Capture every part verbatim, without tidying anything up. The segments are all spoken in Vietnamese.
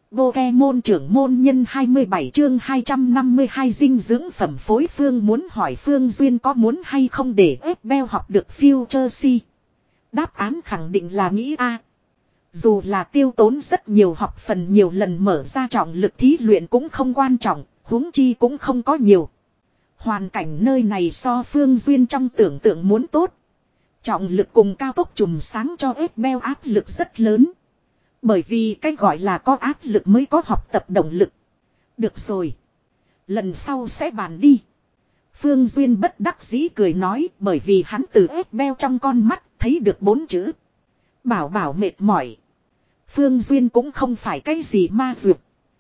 Pokemon trưởng môn nhân hai mươi bảy chương hai trăm năm mươi hai dinh dưỡng phẩm phối phương muốn hỏi Phương Duyên có muốn hay không để Esbel học được Future Si. Đáp án khẳng định là nghĩ A. Dù là tiêu tốn rất nhiều học phần nhiều lần mở ra trọng lực thí luyện cũng không quan trọng, huống chi cũng không có nhiều. Hoàn cảnh nơi này so Phương Duyên trong tưởng tượng muốn tốt. Trọng lực cùng cao tốc chùm sáng cho Esbel áp lực rất lớn. Bởi vì cái gọi là có áp lực mới có học tập động lực. Được rồi. Lần sau sẽ bàn đi. Phương Duyên bất đắc dĩ cười nói bởi vì hắn từ Esbel trong con mắt thấy được bốn chữ. Bảo bảo mệt mỏi. Phương Duyên cũng không phải cái gì ma dược.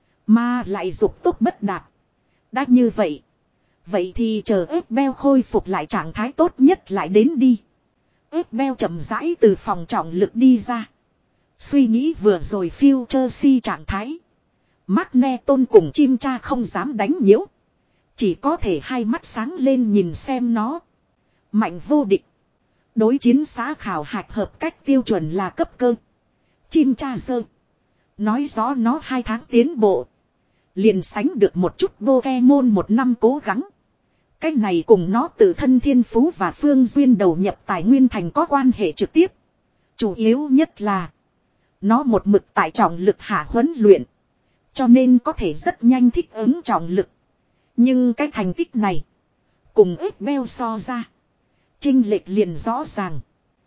Mà lại dục tốc bất đạt. Đã như vậy. Vậy thì chờ Esbel khôi phục lại trạng thái tốt nhất lại đến đi. Esbel chậm rãi từ phòng trọng lực đi ra. Suy nghĩ vừa rồi Future Si trạng thái. Magneton cùng chim cha không dám đánh nhiễu. Chỉ có thể hai mắt sáng lên nhìn xem nó. Mạnh vô địch. Đối chiến xã khảo hạch hợp cách tiêu chuẩn là cấp cơ. Chim cha dơ. Nói rõ nó hai tháng tiến bộ. Liền sánh được một chút Pokemon một năm cố gắng. Cái này cùng nó tự thân thiên phú và Phương Duyên đầu nhập tài nguyên thành có quan hệ trực tiếp. Chủ yếu nhất là nó một mực tại trọng lực hạ huấn luyện. Cho nên có thể rất nhanh thích ứng trọng lực. Nhưng cái thành tích này cùng Esbel so ra chênh lệch liền rõ ràng.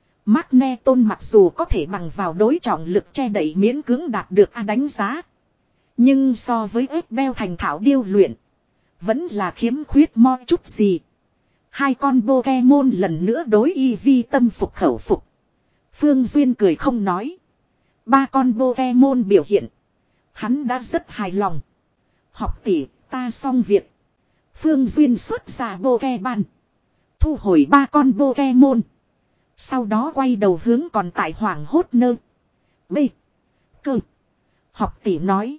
Magneton mặc dù có thể bằng vào đối trọng lực che đậy miễn cưỡng đạt được A đánh giá. Nhưng so với Esbel thành thạo điêu luyện vẫn là khiếm khuyết mo chút gì. Hai con Pokemon lần nữa đối Eevee tâm phục khẩu phục. Phương Duyên cười không nói. Ba con Pokemon biểu hiện. Hắn đã rất hài lòng. Học tỷ, ta xong việc. Phương Duyên xuất ra Pokemon. Thu hồi ba con Pokemon. Sau đó quay đầu hướng còn tại Hoàng Hốt Nơ. B. Cơ. Học tỷ nói.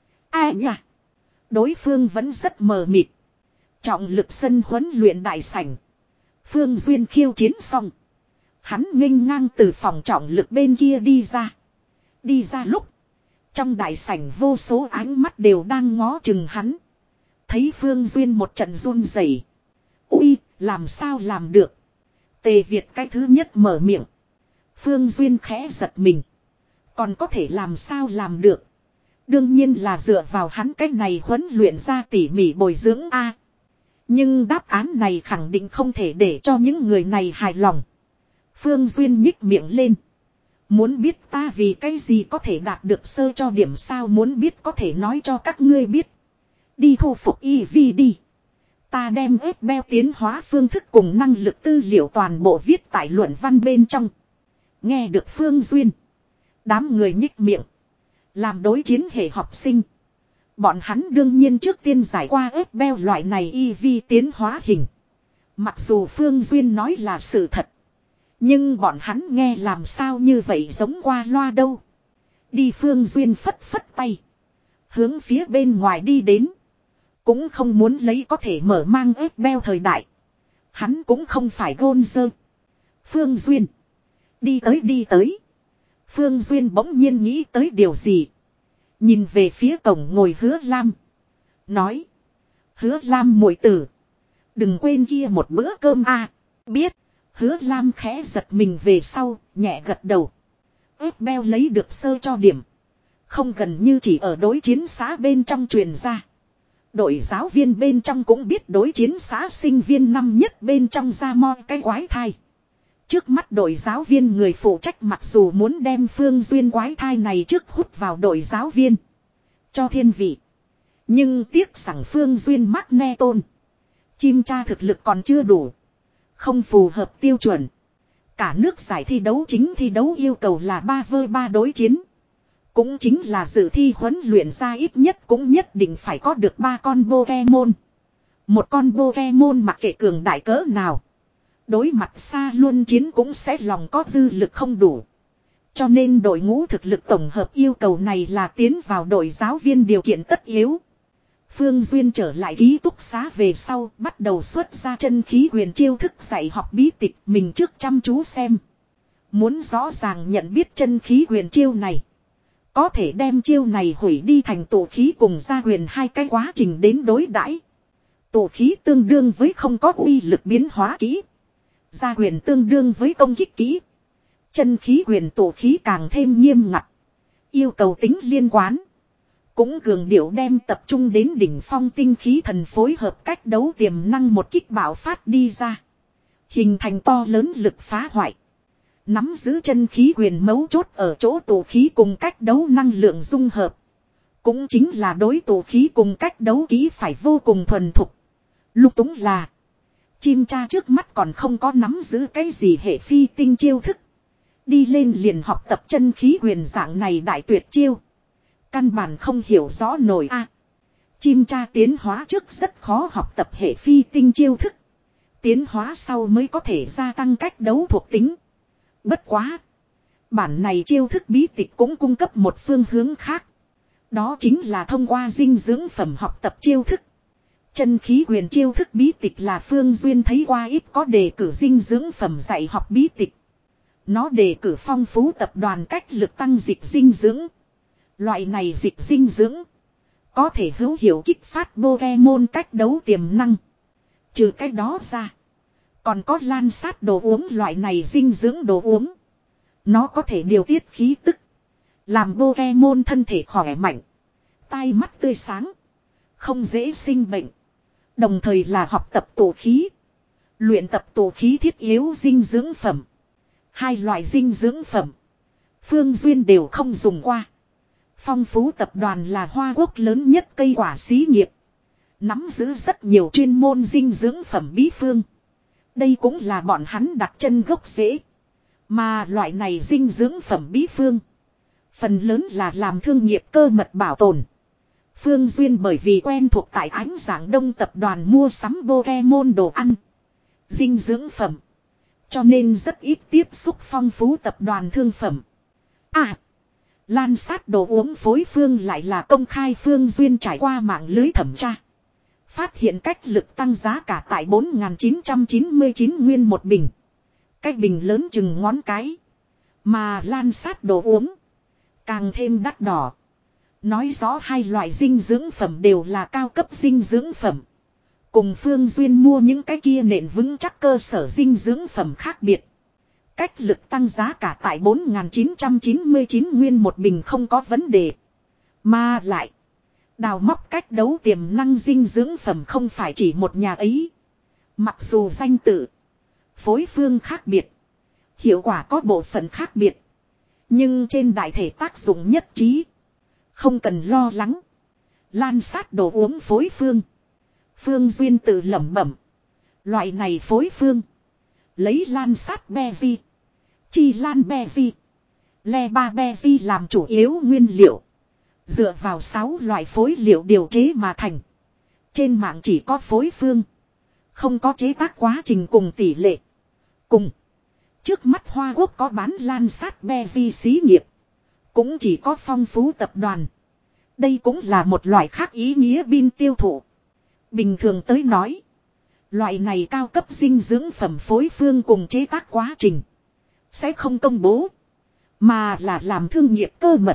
A nhỉ. Đối phương vẫn rất mờ mịt. Trọng lực sân huấn luyện đại sảnh. Phương Duyên khiêu chiến xong. Hắn nghênh ngang từ phòng trọng lực bên kia đi ra. Đi ra lúc. Trong đại sảnh vô số ánh mắt đều đang ngó chừng hắn. Thấy Phương Duyên một trận run rẩy. Ui, làm sao làm được. Tề Việt cái thứ nhất mở miệng. Phương Duyên khẽ giật mình. Còn có thể làm sao làm được. Đương nhiên là dựa vào hắn cái này huấn luyện ra tỉ mỉ bồi dưỡng A. Nhưng đáp án này khẳng định không thể để cho những người này hài lòng. Phương Duyên nhích miệng lên. Muốn biết ta vì cái gì có thể đạt được sơ cho điểm sao muốn biết có thể nói cho các ngươi biết. Đi thu phục Eevee đi. Ta đem Esbel tiến hóa phương thức cùng năng lực tư liệu toàn bộ viết tại luận văn bên trong. Nghe được Phương Duyên. Đám người nhích miệng. Làm đối chiến hệ học sinh. Bọn hắn đương nhiên trước tiên giải qua Esbel loại này Eevee tiến hóa hình. Mặc dù Phương Duyên nói là sự thật. Nhưng bọn hắn nghe làm sao như vậy giống qua loa đâu. Đi Phương Duyên phất phất tay. Hướng phía bên ngoài đi đến. Cũng không muốn lấy có thể mở mang Esbel thời đại. Hắn cũng không phải gôn dơ. Phương Duyên. Đi tới đi tới. Phương Duyên bỗng nhiên nghĩ tới điều gì. Nhìn về phía cổng ngồi Hứa Lam. Nói. Hứa Lam muội tử. Đừng quên kia một bữa cơm a. Biết. Hứa Lam khẽ giật mình về sau. Nhẹ gật đầu. Esbel lấy được sơ cho điểm. Không gần như chỉ ở đối chiến xã bên trong truyền ra. Đội giáo viên bên trong cũng biết đối chiến xã sinh viên năm nhất bên trong ra mo cái quái thai. Trước mắt đội giáo viên người phụ trách mặc dù muốn đem Phương Duyên quái thai này trước hút vào đội giáo viên. Cho thiên vị. Nhưng tiếc rằng Phương Duyên Magneton. Chim cha thực lực còn chưa đủ. Không phù hợp tiêu chuẩn. Cả nước giải thi đấu chính thi đấu yêu cầu là ba vơ ba đối chiến. Cũng chính là dự thi huấn luyện ra ít nhất cũng nhất định phải có được ba con Pokemon. Một con Pokemon mặc kệ cường đại cỡ nào. Đối mặt xa luôn chiến cũng sẽ lòng có dư lực không đủ. Cho nên đội ngũ thực lực tổng hợp yêu cầu này là tiến vào đội giáo viên điều kiện tất yếu. Phương Duyên trở lại ký túc xá về sau bắt đầu xuất ra chân khí huyền chiêu thức dạy học bí tịch mình trước chăm chú xem. Muốn rõ ràng nhận biết chân khí huyền chiêu này. Có thể đem chiêu này hủy đi thành tụ khí cùng gia huyền hai cái quá trình đến đối đãi. Tụ khí tương đương với không có uy lực biến hóa kỹ. Gia huyền tương đương với công kích kỹ. Chân khí huyền tụ khí càng thêm nghiêm ngặt. Yêu cầu tính liên quan. Cũng cường điệu đem tập trung đến đỉnh phong tinh khí thần phối hợp cách đấu tiềm năng một kích bạo phát đi ra. Hình thành to lớn lực phá hoại. Nắm giữ chân khí quyền mấu chốt ở chỗ tụ khí cùng cách đấu năng lượng dung hợp. Cũng chính là đối tụ khí cùng cách đấu kỹ phải vô cùng thuần thục. Lục túng là. Chim cha trước mắt còn không có nắm giữ cái gì hệ phi tinh chiêu thức. Đi lên liền học tập chân khí quyền dạng này đại tuyệt chiêu. Căn bản không hiểu rõ nổi a. Chim cha tiến hóa trước rất khó học tập hệ phi tinh chiêu thức. Tiến hóa sau mới có thể gia tăng cách đấu thuộc tính. Bất quá. Bản này chiêu thức bí tịch cũng cung cấp một phương hướng khác. Đó chính là thông qua dinh dưỡng phẩm học tập chiêu thức. Chân khí quyền chiêu thức bí tịch là Phương Duyên thấy qua ít có đề cử dinh dưỡng phẩm dạy học bí tịch. Nó đề cử phong phú tập đoàn cách lực tăng dịch dinh dưỡng. Loại này dịch dinh dưỡng. Có thể hữu hiệu kích phát Pokemon cách đấu tiềm năng. Trừ cái đó ra. Còn có lan sát đồ uống loại này dinh dưỡng đồ uống. Nó có thể điều tiết khí tức. Làm Pokemon thân thể khỏe mạnh. Tai mắt tươi sáng. Không dễ sinh bệnh. Đồng thời là học tập tụ khí. Luyện tập tụ khí thiết yếu dinh dưỡng phẩm. Hai loại dinh dưỡng phẩm. Phương Duyên đều không dùng qua. Phong Phú tập đoàn là Hoa Quốc lớn nhất cây quả xí nghiệp. Nắm giữ rất nhiều chuyên môn dinh dưỡng phẩm bí phương. Đây cũng là bọn hắn đặt chân gốc rễ. Mà loại này dinh dưỡng phẩm bí phương. Phần lớn là làm thương nghiệp cơ mật bảo tồn. Phương Duyên bởi vì quen thuộc tại Ánh Giảng Đông tập đoàn mua sắm Pokemon đồ ăn. Dinh dưỡng phẩm. Cho nên rất ít tiếp xúc Phong Phú tập đoàn thương phẩm. À. Lan sát đồ uống phối phương lại là công khai. Phương Duyên trải qua mạng lưới thẩm tra. Phát hiện cách lực tăng giá cả tại bốn nghìn chín trăm chín mươi chín nguyên một bình. Cách bình lớn chừng ngón cái. Mà lan sát đồ uống. Càng thêm đắt đỏ. Nói rõ hai loại dinh dưỡng phẩm đều là cao cấp dinh dưỡng phẩm. Cùng Phương Duyên mua những cái kia nền vững chắc cơ sở dinh dưỡng phẩm khác biệt. Cách lực tăng giá cả tại bốn nghìn chín trăm chín mươi chín nguyên một bình không có vấn đề. Mà lại. Đào móc cách đấu tiềm năng dinh dưỡng phẩm không phải chỉ một nhà ấy. Mặc dù danh tự. Phối phương khác biệt. Hiệu quả có bộ phận khác biệt. Nhưng trên đại thể tác dụng nhất trí. Không cần lo lắng. Lan sát đồ uống phối phương. Phương Duyên tự lẩm bẩm. Loại này phối phương. Lấy lan sát Beji. Chi lan Beji. Le ba Beji làm chủ yếu nguyên liệu. Dựa vào sáu loại phối liệu điều chế mà thành. Trên mạng chỉ có phối phương. Không có chế tác quá trình cùng tỷ lệ. Cùng. Trước mắt Hoa Quốc có bán lan sát Beji xí nghiệp. Cũng chỉ có Phong Phú tập đoàn. Đây cũng là một loại khác ý nghĩa pin tiêu thụ. Bình thường tới nói. Loại này cao cấp dinh dưỡng phẩm phối phương cùng chế tác quá trình. Sẽ không công bố. Mà là làm thương nghiệp cơ mật.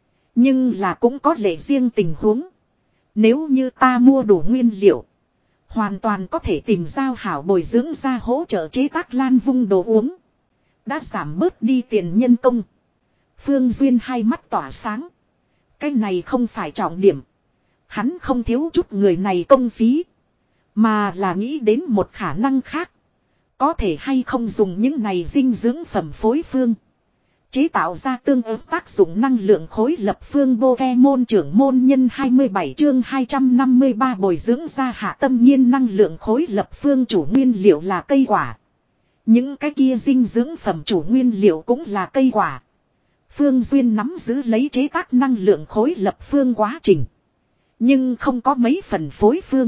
Nhưng là cũng có lệ riêng tình huống. Nếu như ta mua đủ nguyên liệu. Hoàn toàn có thể tìm giao hảo bồi dưỡng ra hỗ trợ chế tác lan vung đồ uống. Đã giảm bớt đi tiền nhân công. Phương Duyên hai mắt tỏa sáng. Cái này không phải trọng điểm. Hắn không thiếu chút người này công phí. Mà là nghĩ đến một khả năng khác. Có thể hay không dùng những này dinh dưỡng phẩm phối phương. Chế tạo ra tương ứng tác dụng năng lượng khối lập phương Pokemon trưởng môn nhân hai mươi bảy chương hai trăm năm mươi ba bồi dưỡng ra hạ tâm nhiên năng lượng khối lập phương chủ nguyên liệu là cây quả. Những cái kia dinh dưỡng phẩm chủ nguyên liệu cũng là cây quả. Phương Duyên nắm giữ lấy chế tác năng lượng khối lập phương quá trình. Nhưng không có mấy phần phối phương.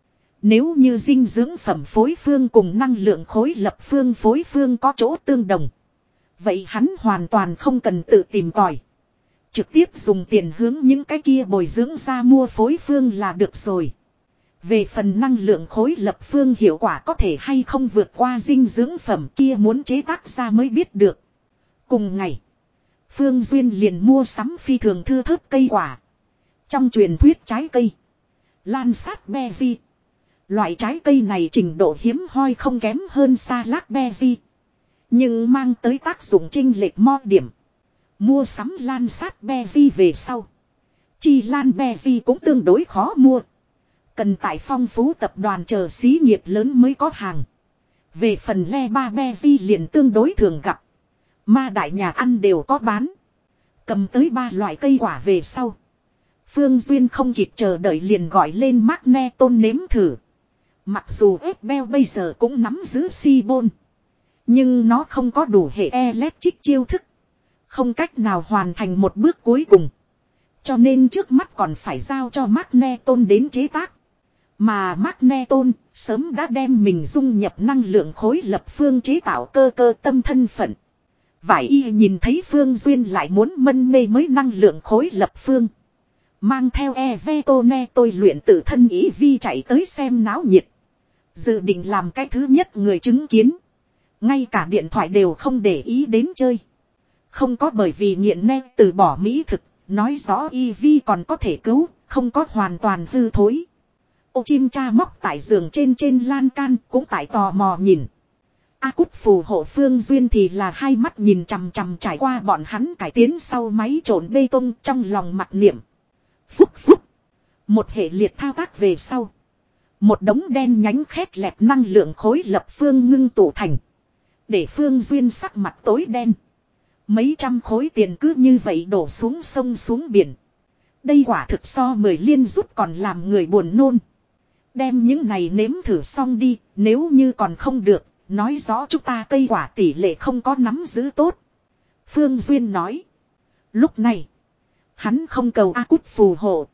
Nếu như dinh dưỡng phẩm phối phương cùng năng lượng khối lập phương phối phương có chỗ tương đồng. Vậy hắn hoàn toàn không cần tự tìm tòi. Trực tiếp dùng tiền hướng những cái kia bồi dưỡng ra mua phối phương là được rồi. Về phần năng lượng khối lập phương hiệu quả có thể hay không vượt qua dinh dưỡng phẩm kia muốn chế tác ra mới biết được. Cùng ngày, Phương Duyên liền mua sắm phi thường thưa thớt cây quả. Trong truyền thuyết trái cây lan sát berry. Loại trái cây này trình độ hiếm hoi không kém hơn xa blackberry. Nhưng mang tới tác dụng chênh lệch mo điểm. Mua sắm lan sát berry về sau. Chi lan berry cũng tương đối khó mua. Cần tại phong phú tập đoàn chờ xí nghiệp lớn mới có hàng. Về phần le ba berry liền tương đối thường gặp. Ma đại nhà ăn đều có bán. Cầm tới ba loại cây quả về sau. Phương Duyên không kịp chờ đợi liền gọi lên Magneton nếm thử. Mặc dù Epbel bây giờ cũng nắm giữ Sibon. Nhưng nó không có đủ hệ electric chiêu thức. Không cách nào hoàn thành một bước cuối cùng. Cho nên trước mắt còn phải giao cho Magneton đến chế tác. Mà Magneton sớm đã đem mình dung nhập năng lượng khối lập phương chế tạo cơ cơ tâm thân phận. Vải y nhìn thấy Phương Duyên lại muốn mân mê mới năng lượng khối lập phương. Mang theo Evetone tôi luyện tự thân ý vi chạy tới xem náo nhiệt. Dự định làm cái thứ nhất người chứng kiến. Ngay cả điện thoại đều không để ý đến chơi. Không có bởi vì nghiện ne từ bỏ mỹ thực. Nói rõ y vi còn có thể cứu. Không có hoàn toàn hư thối. Ô chim cha móc tại giường trên trên lan can cũng tại tò mò nhìn. A Cút phù hộ Phương Duyên thì là hai mắt nhìn chằm chằm trải qua bọn hắn cải tiến sau máy trộn bê tông trong lòng mặt niệm. Phúc phúc. Một hệ liệt thao tác về sau. Một đống đen nhánh khét lẹt năng lượng khối lập phương ngưng tụ thành. Để Phương Duyên sắc mặt tối đen. Mấy trăm khối tiền cứ như vậy đổ xuống sông xuống biển. Đây quả thực so mười liên rút còn làm người buồn nôn. Đem những này nếm thử xong đi. Nếu như còn không được. Nói rõ chúng ta cây quả tỷ lệ không có nắm giữ tốt. Phương Duyên nói. Lúc này. Hắn không cầu A Cút phù hộ.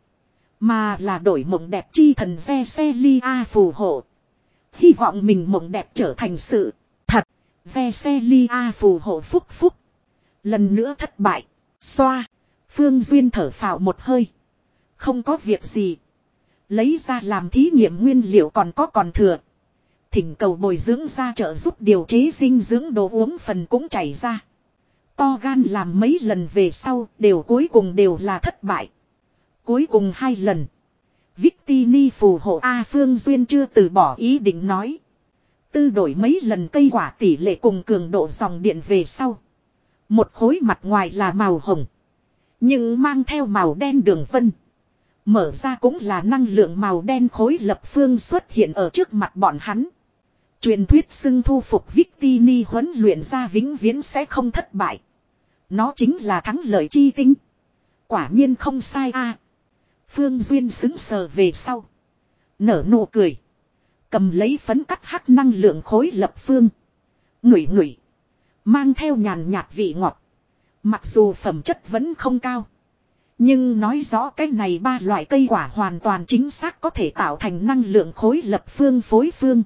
Mà là đổi mộng đẹp chi thần Veselia phù hộ. Hy vọng mình mộng đẹp trở thành sự thật. Veselia phù hộ phúc phúc. Lần nữa thất bại. Xoa. Phương Duyên thở phào một hơi. Không có việc gì. Lấy ra làm thí nghiệm nguyên liệu còn có còn thừa. Thỉnh cầu bồi dưỡng ra trợ giúp điều chế dinh dưỡng đồ uống phần cũng chảy ra. To gan làm mấy lần về sau đều cuối cùng đều là thất bại. Cuối cùng hai lần. Victini phù hộ A Phương Duyên chưa từ bỏ ý định nói. Tư đổi mấy lần cây quả tỷ lệ cùng cường độ dòng điện về sau. Một khối mặt ngoài là màu hồng. Nhưng mang theo màu đen đường vân. Mở ra cũng là năng lượng màu đen khối lập phương xuất hiện ở trước mặt bọn hắn. Truyền thuyết xưng thu phục Victini huấn luyện ra vĩnh viễn sẽ không thất bại. Nó chính là thắng lợi chi tinh. Quả nhiên không sai a. À. Phương Duyên xứng sờ về sau. Nở nụ cười. Cầm lấy phấn cắt hắc năng lượng khối lập phương. Ngửi ngửi. Mang theo nhàn nhạt vị ngọt. Mặc dù phẩm chất vẫn không cao. Nhưng nói rõ cái này ba loại cây quả hoàn toàn chính xác có thể tạo thành năng lượng khối lập phương phối phương.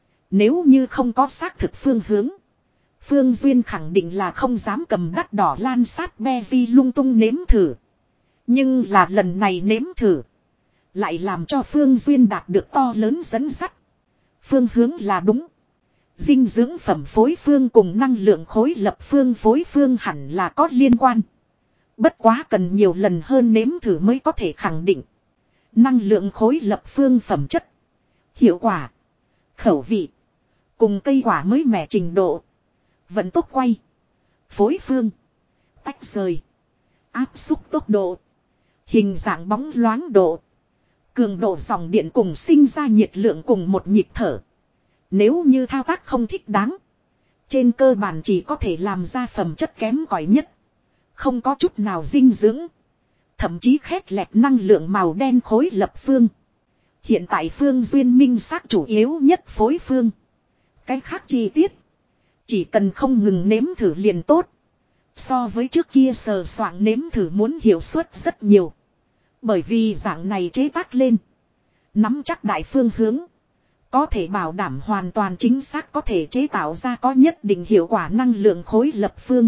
Nếu như không có xác thực phương hướng. Phương Duyên khẳng định là không dám cầm đắt đỏ lan sát berry lung tung nếm thử. Nhưng là lần này nếm thử. Lại làm cho Phương Duyên đạt được to lớn dẫn dắt. Phương hướng là đúng. Dinh dưỡng phẩm phối phương cùng năng lượng khối lập phương phối phương hẳn là có liên quan. Bất quá cần nhiều lần hơn nếm thử mới có thể khẳng định. Năng lượng khối lập phương phẩm chất. Hiệu quả. Khẩu vị. Cùng cây quả mới mẻ trình độ. Vận tốc quay. Phối phương. Tách rời. Áp xúc tốc độ. Hình dạng bóng loáng độ. Cường độ dòng điện cùng sinh ra nhiệt lượng cùng một nhịp thở. Nếu như thao tác không thích đáng. Trên cơ bản chỉ có thể làm ra phẩm chất kém cỏi nhất. Không có chút nào dinh dưỡng. Thậm chí khét lẹt năng lượng màu đen khối lập phương. Hiện tại Phương Duyên minh xác chủ yếu nhất phối phương. Cái khác chi tiết. Chỉ cần không ngừng nếm thử liền tốt. So với trước kia sờ soạng nếm thử muốn hiệu suất rất nhiều. Bởi vì dạng này chế tác lên. Nắm chắc đại phương hướng. Có thể bảo đảm hoàn toàn chính xác có thể chế tạo ra có nhất định hiệu quả năng lượng khối lập phương.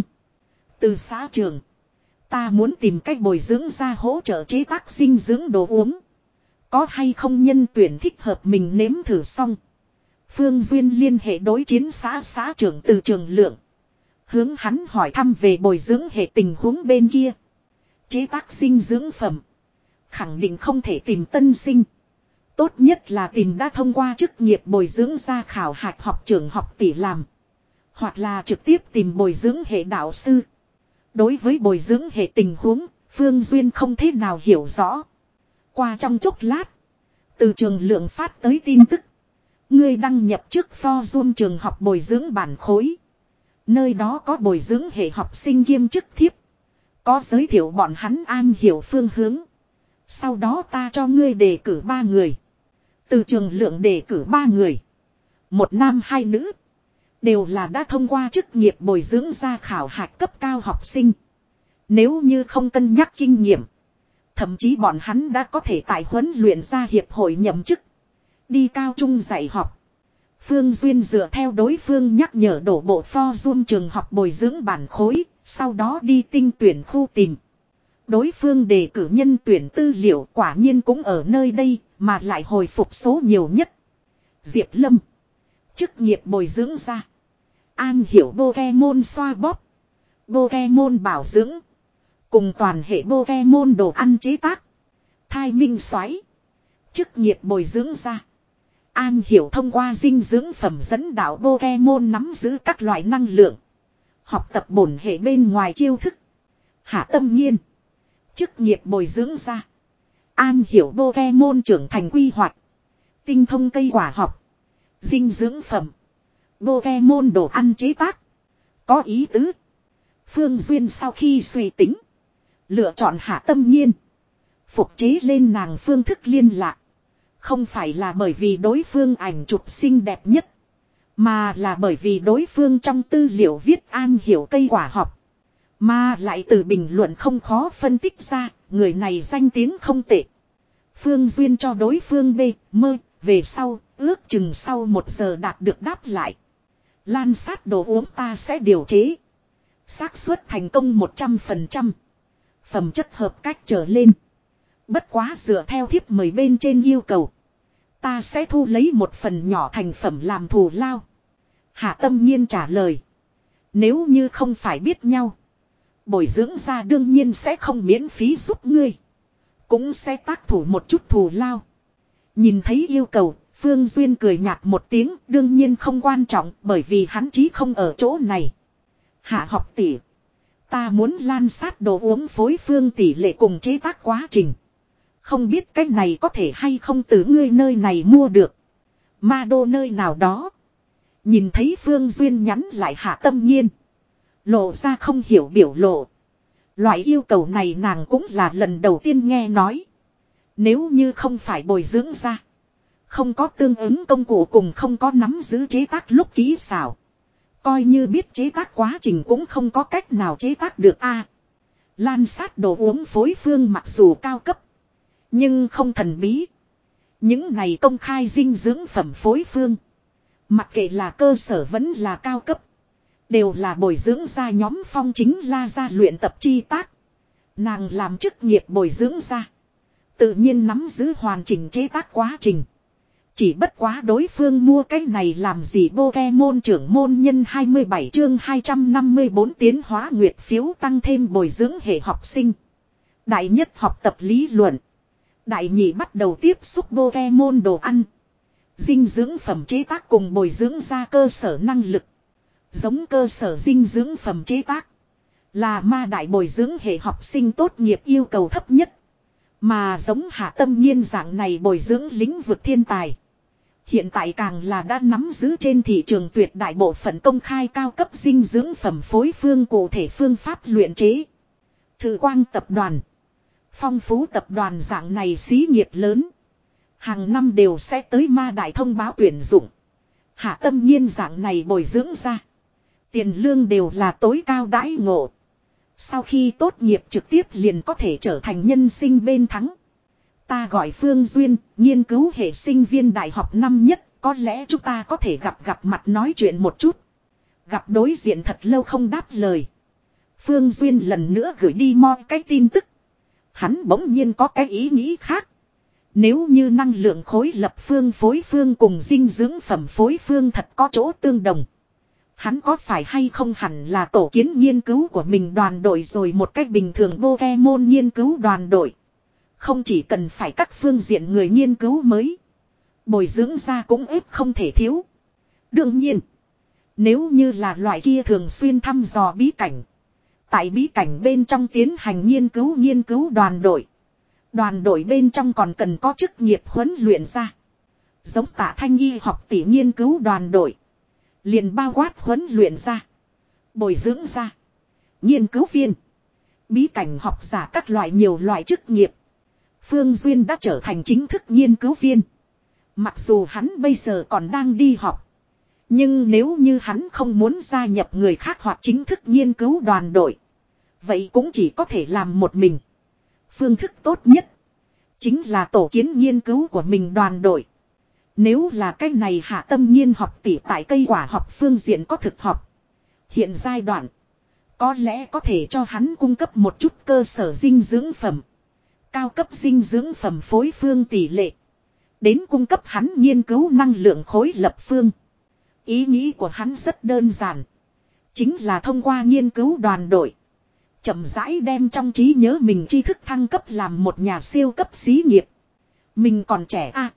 Từ xã trường. Ta muốn tìm cách bồi dưỡng ra hỗ trợ chế tác dinh dưỡng đồ uống. Có hay không nhân tuyển thích hợp mình nếm thử xong. Phương Duyên liên hệ đối chiến xã xã trưởng từ trường lượng. Hướng hắn hỏi thăm về bồi dưỡng hệ tình huống bên kia. Chế tác dinh dưỡng phẩm. Khẳng định không thể tìm tân sinh. Tốt nhất là tìm đã thông qua chức nghiệp bồi dưỡng ra khảo hạch học trưởng học tỷ làm. Hoặc là trực tiếp tìm bồi dưỡng hệ đạo sư. Đối với bồi dưỡng hệ tình huống, Phương Duyên không thế nào hiểu rõ. Qua trong chốc lát, từ trường lượng phát tới tin tức. Ngươi đăng nhập trước forum trường học bồi dưỡng bản khối. Nơi đó có bồi dưỡng hệ học sinh kiêm chức thiếp. Có giới thiệu bọn hắn an hiểu phương hướng. Sau đó ta cho ngươi đề cử ba người. Từ trường lượng đề cử ba người. Một nam hai nữ. Đều là đã thông qua chức nghiệp bồi dưỡng ra khảo hạch cấp cao học sinh. Nếu như không cân nhắc kinh nghiệm. Thậm chí bọn hắn đã có thể tại huấn luyện ra hiệp hội nhậm chức. Đi cao trung dạy học. Phương Duyên dựa theo đối phương nhắc nhở đổ bộ forum trường học bồi dưỡng bản khối. Sau đó đi tinh tuyển khu tìm. Đối phương đề cử nhân tuyển tư liệu quả nhiên cũng ở nơi đây. Mà lại hồi phục số nhiều nhất. Diệp Lâm. Chức nghiệp bồi dưỡng ra. An hiểu Pokemon xoa bóp. Pokemon bảo dưỡng. Cùng toàn hệ Pokemon đồ ăn chế tác. Thai minh xoáy. Chức nghiệp bồi dưỡng ra. An hiểu thông qua dinh dưỡng phẩm dẫn đạo Pokemon nắm giữ các loại năng lượng. Học tập bổn hệ bên ngoài chiêu thức. Hạ Tâm Nghiên. Chức nghiệp bồi dưỡng ra. An hiểu Pokemon trưởng thành quy hoạch. Tinh thông cây quả học. Dinh dưỡng phẩm. Pokemon đồ ăn chế tác. Có ý tứ. Phương Duyên sau khi suy tính. Lựa chọn Hạ Tâm Nghiên. Phục chế lên nàng phương thức liên lạc. Không phải là bởi vì đối phương ảnh chụp xinh đẹp nhất. Mà là bởi vì đối phương trong tư liệu viết an hiểu cây quả học. Mà lại từ bình luận không khó phân tích ra. Người này danh tiếng không tệ. Phương Duyên cho đối phương B, mơ, về sau, ước chừng sau một giờ đạt được đáp lại. Lan sát đồ uống ta sẽ điều chế. Xác suất thành công một trăm phần trăm. Phẩm chất hợp cách trở lên. Bất quá dựa theo thiếp mời bên trên yêu cầu. Ta sẽ thu lấy một phần nhỏ thành phẩm làm thù lao. Hạ Tâm Nghiên trả lời. Nếu như không phải biết nhau. Bồi dưỡng ra đương nhiên sẽ không miễn phí giúp ngươi. Cũng sẽ tác thủ một chút thù lao. Nhìn thấy yêu cầu, Phương Duyên cười nhạt một tiếng, đương nhiên không quan trọng bởi vì hắn chí không ở chỗ này. Hạ học tỷ. Ta muốn lan sát đồ uống phối phương tỷ lệ cùng chế tác quá trình. Không biết cách này có thể hay không từ ngươi nơi này mua được. Ma đô nơi nào đó. Nhìn thấy Phương Duyên nhắn lại Hạ Tâm Nghiên. Lộ ra không hiểu biểu lộ. Loại yêu cầu này nàng cũng là lần đầu tiên nghe nói. Nếu như không phải bồi dưỡng ra. Không có tương ứng công cụ cùng không có nắm giữ chế tác lúc kỹ xảo. Coi như biết chế tác quá trình cũng không có cách nào chế tác được a. Lan sát đồ uống phối phương mặc dù cao cấp. Nhưng không thần bí. Những này công khai dinh dưỡng phẩm phối phương. Mặc kệ là cơ sở vẫn là cao cấp. Đều là bồi dưỡng ra nhóm phong chính la ra luyện tập chi tác. Nàng làm chức nghiệp bồi dưỡng ra. Tự nhiên nắm giữ hoàn chỉnh chế tác quá trình. Chỉ bất quá đối phương mua cái này làm gì Pokemon trưởng môn nhân hai mươi bảy chương hai trăm năm mươi bốn tiến hóa nguyệt phiếu tăng thêm bồi dưỡng hệ học sinh. Đại nhất học tập lý luận. Đại nhị bắt đầu tiếp xúc Pokemon đồ ăn. Dinh dưỡng phẩm chế tác cùng bồi dưỡng ra cơ sở năng lực. Giống cơ sở dinh dưỡng phẩm chế tác. Là ma đại bồi dưỡng hệ học sinh tốt nghiệp yêu cầu thấp nhất. Mà giống Hạ Tâm Nghiên dạng này bồi dưỡng lĩnh vực thiên tài. Hiện tại càng là đã nắm giữ trên thị trường tuyệt đại bộ phận công khai cao cấp dinh dưỡng phẩm phối phương cụ thể phương pháp luyện chế. Thử Quang tập đoàn. Phong Phú tập đoàn dạng này xí nghiệp lớn. Hàng năm đều sẽ tới ma đại thông báo tuyển dụng. Hạ Tâm Nghiên dạng này bồi dưỡng ra. Tiền lương đều là tối cao đãi ngộ. Sau khi tốt nghiệp trực tiếp liền có thể trở thành nhân sinh bên thắng. Ta gọi Phương Duyên, nghiên cứu hệ sinh viên đại học năm nhất, có lẽ chúng ta có thể gặp gặp mặt nói chuyện một chút. Gặp đối diện thật lâu không đáp lời. Phương Duyên lần nữa gửi đi mo cái tin tức. Hắn bỗng nhiên có cái ý nghĩ khác. Nếu như năng lượng khối lập phương phối phương cùng dinh dưỡng phẩm phối phương thật có chỗ tương đồng. Hắn có phải hay không hẳn là tổ kiến nghiên cứu của mình đoàn đội rồi, một cách bình thường Pokemon nghiên cứu đoàn đội. Không chỉ cần phải các phương diện người nghiên cứu mới. Bồi dưỡng ra cũng ép không thể thiếu. Đương nhiên. Nếu như là loại kia thường xuyên thăm dò bí cảnh. Tại bí cảnh bên trong tiến hành nghiên cứu nghiên cứu đoàn đội. Đoàn đội bên trong còn cần có chức nghiệp huấn luyện ra. Giống Tạ Thanh Y học tỷ nghiên cứu đoàn đội. Liền bao quát huấn luyện ra. Bồi dưỡng ra. Nghiên cứu viên. Bí cảnh học giả các loại nhiều loại chức nghiệp. Phương Duyên đã trở thành chính thức nghiên cứu viên. Mặc dù hắn bây giờ còn đang đi học. Nhưng nếu như hắn không muốn gia nhập người khác hoặc chính thức nghiên cứu đoàn đội. Vậy cũng chỉ có thể làm một mình. Phương thức tốt nhất. Chính là tổ kiến nghiên cứu của mình đoàn đội. Nếu là cái này Hạ Tâm Nghiên học tỷ tại cây quả học phương diện có thực học. Hiện giai đoạn. Có lẽ có thể cho hắn cung cấp một chút cơ sở dinh dưỡng phẩm. Cao cấp dinh dưỡng phẩm phối phương tỷ lệ. Đến cung cấp hắn nghiên cứu năng lượng khối lập phương. Ý nghĩ của hắn rất đơn giản. Chính là thông qua nghiên cứu đoàn đội. Chậm rãi đem trong trí nhớ mình tri thức thăng cấp làm một nhà siêu cấp xí nghiệp. Mình còn trẻ à.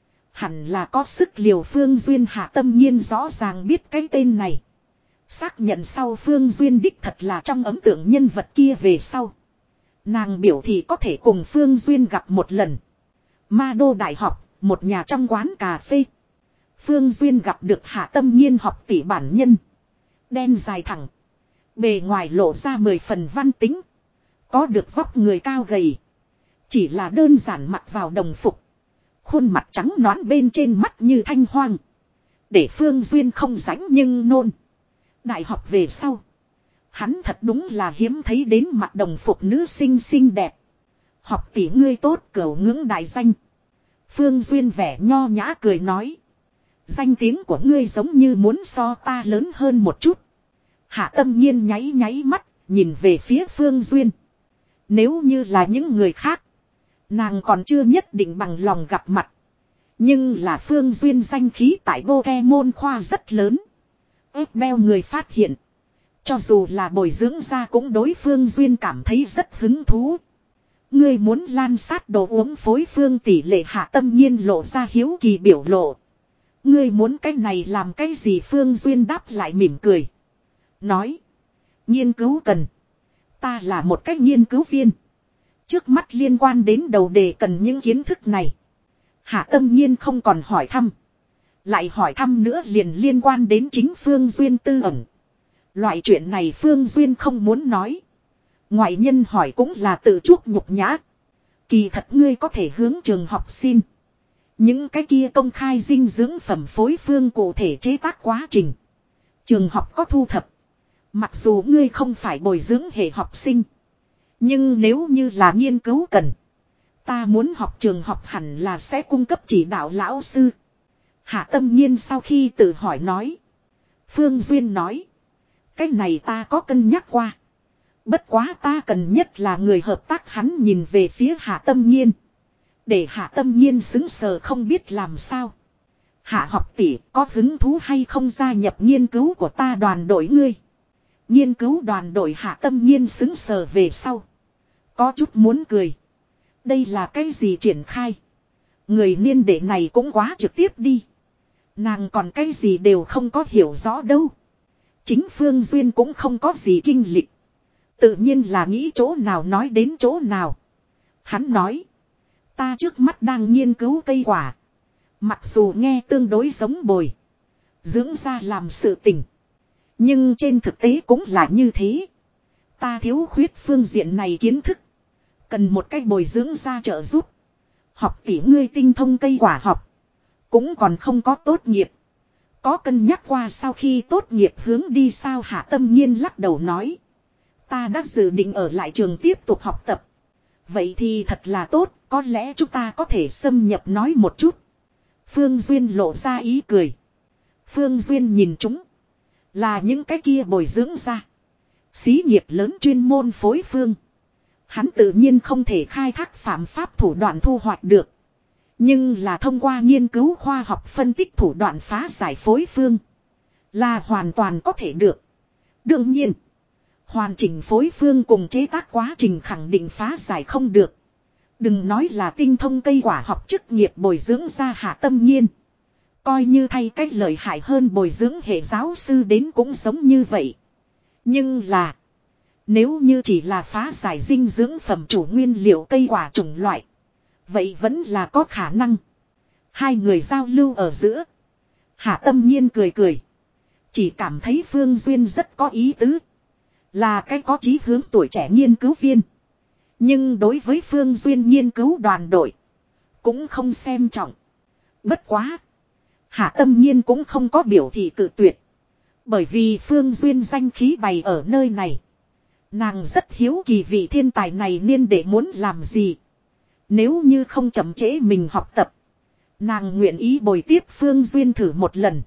Hẳn là có sức liều. Phương Duyên Hạ Tâm Nghiên rõ ràng biết cái tên này. Xác nhận sau Phương Duyên đích thật là trong ấn tượng nhân vật kia về sau. Nàng biểu thị có thể cùng Phương Duyên gặp một lần. Ma Đô Đại học, một nhà trong quán cà phê. Phương Duyên gặp được Hạ Tâm Nghiên học tỷ bản nhân. Đen dài thẳng. Bề ngoài lộ ra mười phần văn tính. Có được vóc người cao gầy. Chỉ là đơn giản mặc vào đồng phục. Khuôn mặt trắng nõn bên trên mắt như thanh hoang. Để Phương Duyên không rãnh nhưng nôn. Đại học về sau. Hắn thật đúng là hiếm thấy đến mặc đồng phục nữ sinh xinh đẹp. Học tỷ ngươi tốt, cửu ngưỡng đại danh. Phương Duyên vẻ nho nhã cười nói. Danh tiếng của ngươi giống như muốn so ta lớn hơn một chút. Hạ Tâm Nghiên nháy nháy mắt, nhìn về phía Phương Duyên. Nếu như là những người khác, nàng còn chưa nhất định bằng lòng gặp mặt. Nhưng là Phương Duyên danh khí tại Pokemon khoa rất lớn. Ép beo người phát hiện. Cho dù là bồi dưỡng ra cũng đối Phương Duyên cảm thấy rất hứng thú. Ngươi muốn lan sát đồ uống phối phương tỷ lệ. Hạ Tâm Nghiên lộ ra hiếu kỳ biểu lộ. Ngươi muốn cái này làm cái gì? Phương Duyên đáp lại mỉm cười. Nói. Nghiên cứu cần. Ta là một cách nghiên cứu viên. Trước mắt liên quan đến đầu đề cần những kiến thức này. Hạ Tâm Nghiên không còn hỏi thăm. Lại hỏi thăm nữa liền liên quan đến chính Phương Duyên tư ẩn. Loại chuyện này Phương Duyên không muốn nói. Ngoại nhân hỏi cũng là tự chuốc nhục nhã. Kỳ thật ngươi có thể hướng trường học xin. Những cái kia công khai dinh dưỡng phẩm phối phương cụ thể chế tác quá trình. Trường học có thu thập. Mặc dù ngươi không phải bồi dưỡng hệ học sinh. Nhưng nếu như là nghiên cứu cần. Ta muốn học trường học hẳn là sẽ cung cấp chỉ đạo lão sư. Hạ Tâm Nghiên sau khi tự hỏi nói. Phương Duyên nói. Cái này ta có cân nhắc qua. Bất quá ta cần nhất là người hợp tác. Hắn nhìn về phía Hạ Tâm Nghiên. Để Hạ Tâm Nghiên xứng sờ không biết làm sao. Hạ học tỷ có hứng thú hay không gia nhập nghiên cứu của ta đoàn đội ngươi. Nghiên cứu đoàn đội Hạ Tâm Nghiên xứng sờ về sau. Có chút muốn cười. Đây là cái gì triển khai. Người niên đệ này cũng quá trực tiếp đi. Nàng còn cái gì đều không có hiểu rõ đâu. Chính Phương Duyên cũng không có gì kinh lịch. Tự nhiên là nghĩ chỗ nào nói đến chỗ nào. Hắn nói. Ta trước mắt đang nghiên cứu cây quả. Mặc dù nghe tương đối giống bồi. Dưỡng ra làm sự tình. Nhưng trên thực tế cũng là như thế. Ta thiếu khuyết phương diện này kiến thức. Cần một cách bồi dưỡng ra trợ giúp. Học tỷ ngươi tinh thông cây quả học. Cũng còn không có tốt nghiệp. Có cân nhắc qua sau khi tốt nghiệp hướng đi sao? Hạ Tâm Nghiên lắc đầu nói. Ta đã dự định ở lại trường tiếp tục học tập. Vậy thì thật là tốt. Có lẽ chúng ta có thể xâm nhập nói một chút. Phương Duyên lộ ra ý cười. Phương Duyên nhìn chúng. Là những cái kia bồi dưỡng ra. Xí nghiệp lớn chuyên môn phối phương. Hắn tự nhiên không thể khai thác phạm pháp thủ đoạn thu hoạch được. Nhưng là thông qua nghiên cứu khoa học phân tích thủ đoạn phá giải phối phương. Là hoàn toàn có thể được. Đương nhiên. Hoàn chỉnh phối phương cùng chế tác quá trình khẳng định phá giải không được. Đừng nói là tinh thông cây quả học chức nghiệp bồi dưỡng ra Hạ Tâm Nghiên. Coi như thay cách lợi hại hơn bồi dưỡng hệ giáo sư đến cũng giống như vậy. Nhưng là. Nếu như chỉ là phá giải dinh dưỡng phẩm chủ nguyên liệu cây quả chủng loại. Vậy vẫn là có khả năng. Hai người giao lưu ở giữa. Hạ Tâm Nghiên cười cười. Chỉ cảm thấy Phương Duyên rất có ý tứ. Là cái có chí hướng tuổi trẻ nghiên cứu viên. Nhưng đối với Phương Duyên nghiên cứu đoàn đội. Cũng không xem trọng. Bất quá. Hạ Tâm Nghiên cũng không có biểu thị cự tuyệt. Bởi vì Phương Duyên danh khí bày ở nơi này. Nàng rất hiếu kỳ vị thiên tài này niên đệ muốn làm gì. Nếu như không chậm trễ mình học tập. Nàng nguyện ý bồi tiếp Phương Duyên thử một lần.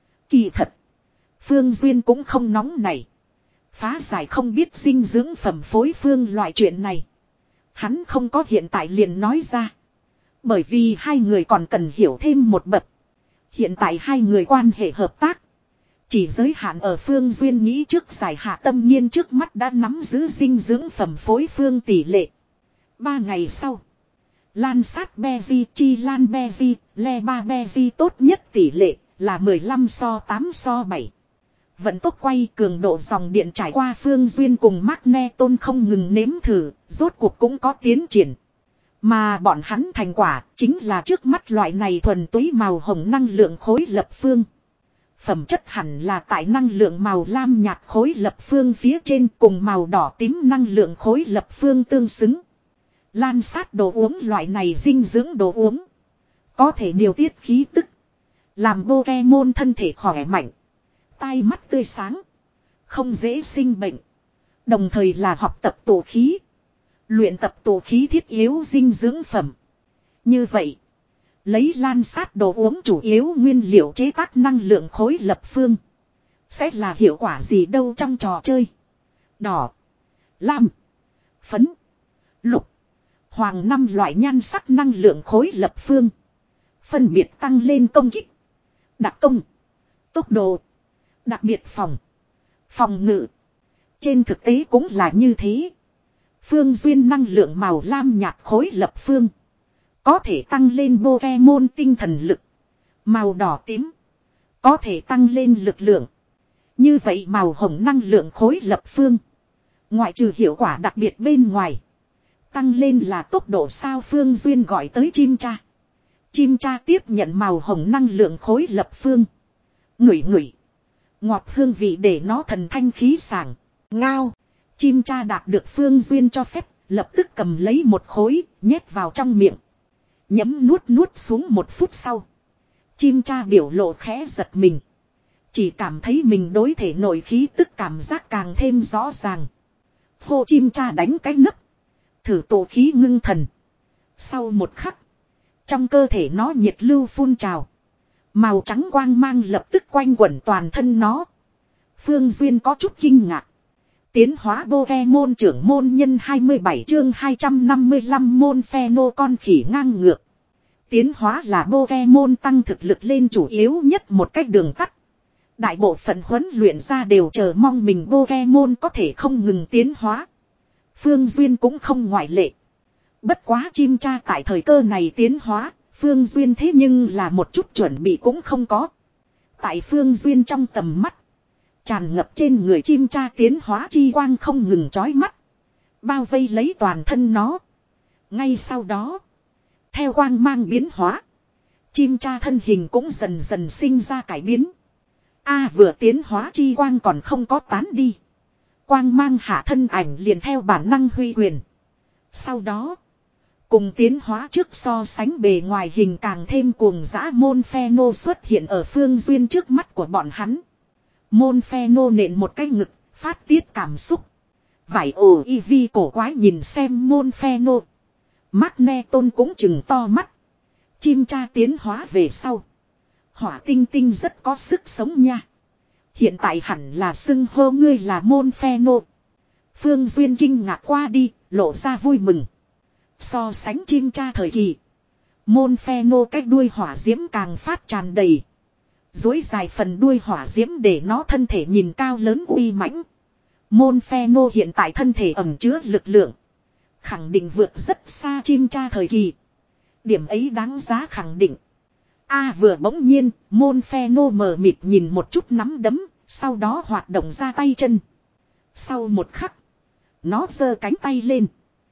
Kỳ thật. Phương Duyên cũng không nóng nảy. Phá giải không biết dinh dưỡng phẩm phối phương loại chuyện này. Hắn không có hiện tại liền nói ra. Bởi vì hai người còn cần hiểu thêm một bậc. Hiện tại hai người quan hệ hợp tác. Chỉ giới hạn ở Phương Duyên nghĩ trước giải Hạ Tâm Nghiên trước mắt đã nắm giữ dinh dưỡng phẩm phối phương tỷ lệ. Ba ngày sau. Lan sát Beji chi lan Beji, le ba Beji tốt nhất tỷ lệ là mười lăm so tám so bảy. Vận tốc quay cường độ dòng điện trải qua Phương Duyên cùng Magneton không ngừng nếm thử, rốt cuộc cũng có tiến triển. Mà bọn hắn thành quả chính là trước mắt loại này thuần túy màu hồng năng lượng khối lập phương. Phẩm chất hẳn là tại năng lượng màu lam nhạt khối lập phương phía trên cùng màu đỏ tím năng lượng khối lập phương tương xứng. Lan sát đồ uống loại này dinh dưỡng đồ uống. Có thể điều tiết khí tức. Làm Pokemon thân thể khỏe mạnh. Tai mắt tươi sáng. Không dễ sinh bệnh. Đồng thời là học tập tổ khí. Luyện tập tổ khí thiết yếu dinh dưỡng phẩm. Như vậy. Lấy lan sát đồ uống chủ yếu nguyên liệu chế tác năng lượng khối lập phương. Sẽ là hiệu quả gì đâu trong trò chơi. Đỏ. Lam. Phấn. Lục. Hoàng năm loại nhan sắc năng lượng khối lập phương. Phân biệt tăng lên công kích. Đặc công. Tốc độ. Đặc biệt phòng. Phòng ngự. Trên thực tế cũng là như thế. Phương Duyên năng lượng màu lam nhạt khối lập phương. Có thể tăng lên Pokemon tinh thần lực. Màu đỏ tím. Có thể tăng lên lực lượng. Như vậy màu hồng năng lượng khối lập phương. Ngoại trừ hiệu quả đặc biệt bên ngoài. Tăng lên là tốc độ sao Phương Duyên gọi tới chim cha. Chim cha tiếp nhận màu hồng năng lượng khối lập phương. Ngửi ngửi. Ngọt hương vị để nó thần thanh khí sảng. Ngao. Chim cha đạt được Phương Duyên cho phép. Lập tức cầm lấy một khối. Nhét vào trong miệng. Nhấm nuốt nuốt xuống một phút sau. Chim cha biểu lộ khẽ giật mình. Chỉ cảm thấy mình đối thể nội khí tức cảm giác càng thêm rõ ràng. Hô chim cha đánh cái nấc. Thử tổ khí ngưng thần. Sau một khắc. Trong cơ thể nó nhiệt lưu phun trào. Màu trắng quang mang lập tức quanh quẩn toàn thân nó. Phương Duyên có chút kinh ngạc. Tiến hóa Pokemon trưởng môn nhân hai mươi bảy chương hai trăm năm mươi lăm môn pheno con khỉ ngang ngược. Tiến hóa là Pokemon tăng thực lực lên chủ yếu nhất một cách đường tắt. Đại bộ phận huấn luyện ra đều chờ mong mình Pokemon có thể không ngừng tiến hóa. Phương Duyên cũng không ngoại lệ. Bất quá chim cha tại thời cơ này tiến hóa, Phương Duyên thế nhưng là một chút chuẩn bị cũng không có. Tại Phương Duyên trong tầm mắt. Tràn ngập trên người chim cha tiến hóa chi quang không ngừng chói mắt. Bao vây lấy toàn thân nó. Ngay sau đó. Theo quang mang biến hóa. Chim cha thân hình cũng dần dần sinh ra cải biến. A vừa tiến hóa chi quang còn không có tán đi. Quang mang hạ thân ảnh liền theo bản năng huy quyền. Sau đó. Cùng tiến hóa trước so sánh bề ngoài hình càng thêm cuồng dã môn pheno xuất hiện ở Phương Duyên trước mắt của bọn hắn. Môn pheno nện một cái ngực, phát tiết cảm xúc. Vải ồ y vi cổ quái nhìn xem môn pheno. Magneton cũng chừng to mắt. Chim cha tiến hóa về sau. Hỏa tinh tinh rất có sức sống nha. Hiện tại hẳn là xưng hô ngươi là môn pheno. Phương Duyên kinh ngạc qua đi, lộ ra vui mừng. So sánh chim cha thời kỳ. Môn pheno cách đuôi hỏa diễm càng phát tràn đầy. Dối dài phần đuôi hỏa diễm để nó thân thể nhìn cao lớn uy mãnh. Môn phe nô hiện tại thân thể ẩm chứa lực lượng. Khẳng định vượt rất xa chim cha thời kỳ. Điểm ấy đáng giá khẳng định. A vừa bỗng nhiên, môn phe nô mờ mịt nhìn một chút nắm đấm, sau đó hoạt động ra tay chân. Sau một khắc, nó giơ cánh tay lên.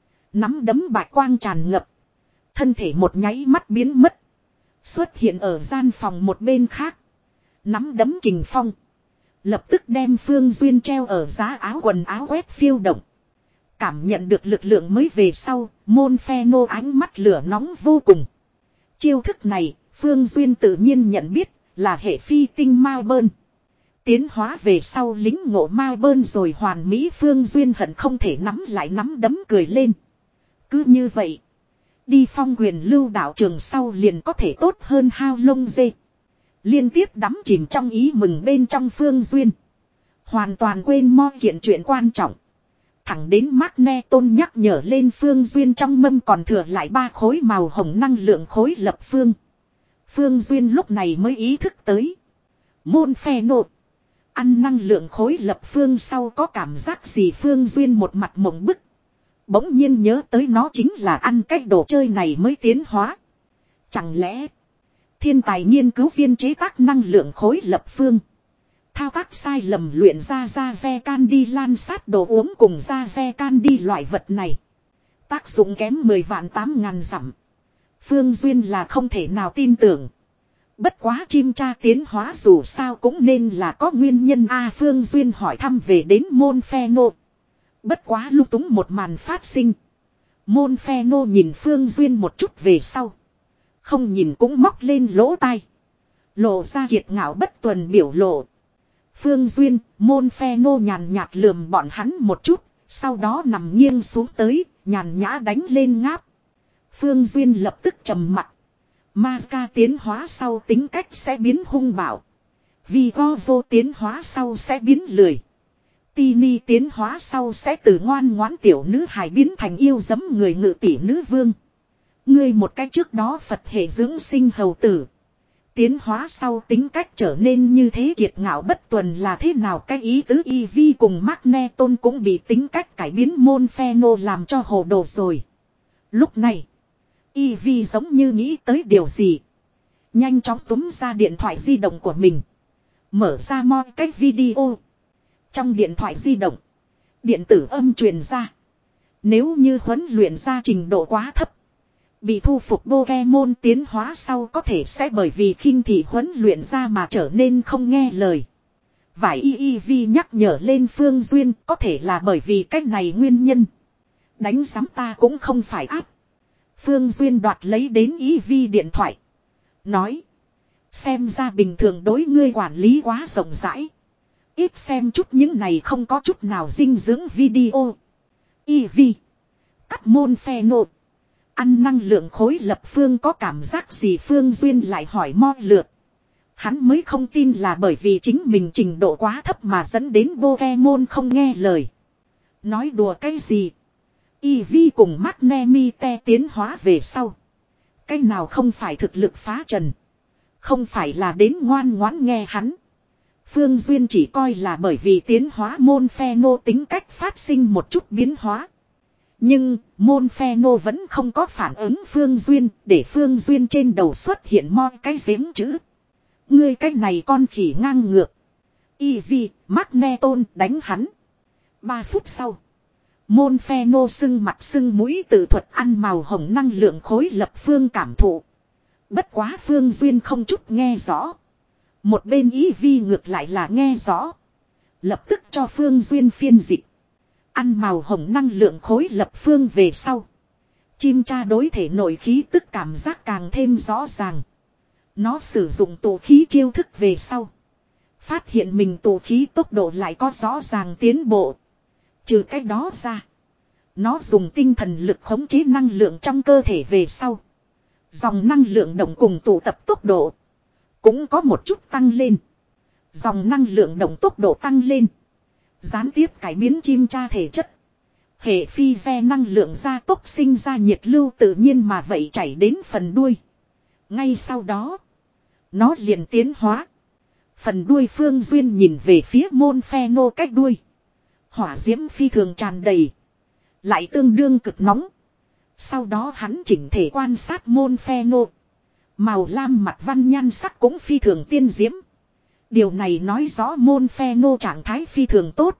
Nắm đấm bạch quang tràn ngập. Thân thể một nháy mắt biến mất. Xuất hiện ở gian phòng một bên khác. Nắm đấm kình phong. Lập tức đem Phương Duyên treo ở giá áo quần áo quét phiêu động. Cảm nhận được lực lượng mới về sau, môn phe nô ánh mắt lửa nóng vô cùng. Chiêu thức này, Phương Duyên tự nhiên nhận biết, là hệ phi tinh ma bơn. Tiến hóa về sau lính ngộ ma bơn rồi hoàn mỹ Phương Duyên hận không thể nắm lại nắm đấm cười lên. Cứ như vậy, đi phong quyền lưu đạo trường sau liền có thể tốt hơn hao lông dê. Liên tiếp đắm chìm trong ý mừng bên trong Phương Duyên. Hoàn toàn quên mo kiện chuyện quan trọng. Thẳng đến Magneton nhắc nhở lên Phương Duyên trong mâm còn thừa lại ba khối màu hồng năng lượng khối lập phương. Phương Duyên lúc này mới ý thức tới. Môn phe nộp. Ăn năng lượng khối lập phương sau có cảm giác gì Phương Duyên một mặt mộng bức. Bỗng nhiên nhớ tới nó chính là ăn cái đồ chơi này mới tiến hóa. Chẳng lẽ thiên tài nghiên cứu viên chế tác năng lượng khối lập phương. Thao tác sai lầm luyện ra ra ve candy lan sát đồ uống cùng ra ve candy loại vật này. Tác dụng kém mười vạn tám ngàn dặm. Phương Duyên là không thể nào tin tưởng. Bất quá chim cha tiến hóa dù sao cũng nên là có nguyên nhân a Phương Duyên hỏi thăm về đến môn phe nô. Bất quá lúc túng một màn phát sinh. Môn phe nô nhìn Phương Duyên một chút về sau. Không nhìn cũng móc lên lỗ tai. Lộ ra kiệt ngạo bất tuần biểu lộ. Phương Duyên, môn phe nô nhàn nhạt lườm bọn hắn một chút. Sau đó nằm nghiêng xuống tới, nhàn nhã đánh lên ngáp. Phương Duyên lập tức trầm mặt. Ma ca tiến hóa sau tính cách sẽ biến hung bạo. Vì go vô tiến hóa sau sẽ biến lười. Tini tiến hóa sau sẽ từ ngoan ngoãn tiểu nữ hài biến thành yêu dẫm người ngự tỷ nữ vương. Ngươi một cách trước đó Phật hệ dưỡng sinh hầu tử. Tiến hóa sau tính cách trở nên như thế kiệt ngạo bất tuần là thế nào cái ý tứ Eevee cùng Magneton cũng bị tính cách cải biến môn phe nô làm cho hồ đồ rồi. Lúc này, Eevee giống như nghĩ tới điều gì. Nhanh chóng túm ra điện thoại di động của mình. Mở ra mo cách video. Trong điện thoại di động, điện tử âm truyền ra. Nếu như huấn luyện ra trình độ quá thấp, bị thu phục Pokemon tiến hóa sau có thể sẽ bởi vì khinh thị huấn luyện ra mà trở nên không nghe lời. Vải Eevee nhắc nhở lên Phương Duyên có thể là bởi vì cách này nguyên nhân. Đánh giám ta cũng không phải áp. Phương Duyên đoạt lấy đến Eevee điện thoại. Nói. Xem ra bình thường đối ngươi quản lý quá rộng rãi. Ít xem chút những này không có chút nào dinh dưỡng video. Eevee. Cắt môn phe nộp. Ăn năng lượng khối lập phương có cảm giác gì Phương Duyên lại hỏi mo lượt. Hắn mới không tin là bởi vì chính mình trình độ quá thấp mà dẫn đến Pokemon không nghe lời. Nói đùa cái gì. Eevee cùng Magnemite tiến hóa về sau. Cái nào không phải thực lực phá trần. Không phải là đến ngoan ngoãn nghe hắn. Phương Duyên chỉ coi là bởi vì tiến hóa môn phe nô tính cách phát sinh một chút biến hóa. Nhưng môn phe nô vẫn không có phản ứng Phương Duyên để Phương Duyên trên đầu xuất hiện mo cái giếng chữ. Ngươi cái này con khỉ ngang ngược. Eevee, Magneton đánh hắn. Ba phút sau. Môn phe nô sưng mặt sưng mũi tự thuật ăn màu hồng năng lượng khối lập phương cảm thụ. Bất quá Phương Duyên không chút nghe rõ. Một bên Eevee ngược lại là nghe rõ. Lập tức cho Phương Duyên phiên dịch. Ăn màu hồng năng lượng khối lập phương về sau. Chim cha đối thể nội khí tức cảm giác càng thêm rõ ràng. Nó sử dụng tụ khí chiêu thức về sau. Phát hiện mình tụ khí tốc độ lại có rõ ràng tiến bộ. Trừ cách đó ra. Nó dùng tinh thần lực khống chế năng lượng trong cơ thể về sau. Dòng năng lượng động cùng tụ tập tốc độ. Cũng có một chút tăng lên. Dòng năng lượng động tốc độ tăng lên. Gián tiếp cải biến chim cha thể chất. Hệ phi ve năng lượng gia tốc sinh ra nhiệt lưu tự nhiên mà vậy chảy đến phần đuôi. Ngay sau đó. Nó liền tiến hóa. Phần đuôi Phương Duyên nhìn về phía môn phe nô cách đuôi. Hỏa diễm phi thường tràn đầy. Lại tương đương cực nóng. Sau đó hắn chỉnh thể quan sát môn phe nô. Màu lam mặt văn nhan sắc cũng phi thường tiên diễm. Điều này nói rõ môn phe nô trạng thái phi thường tốt.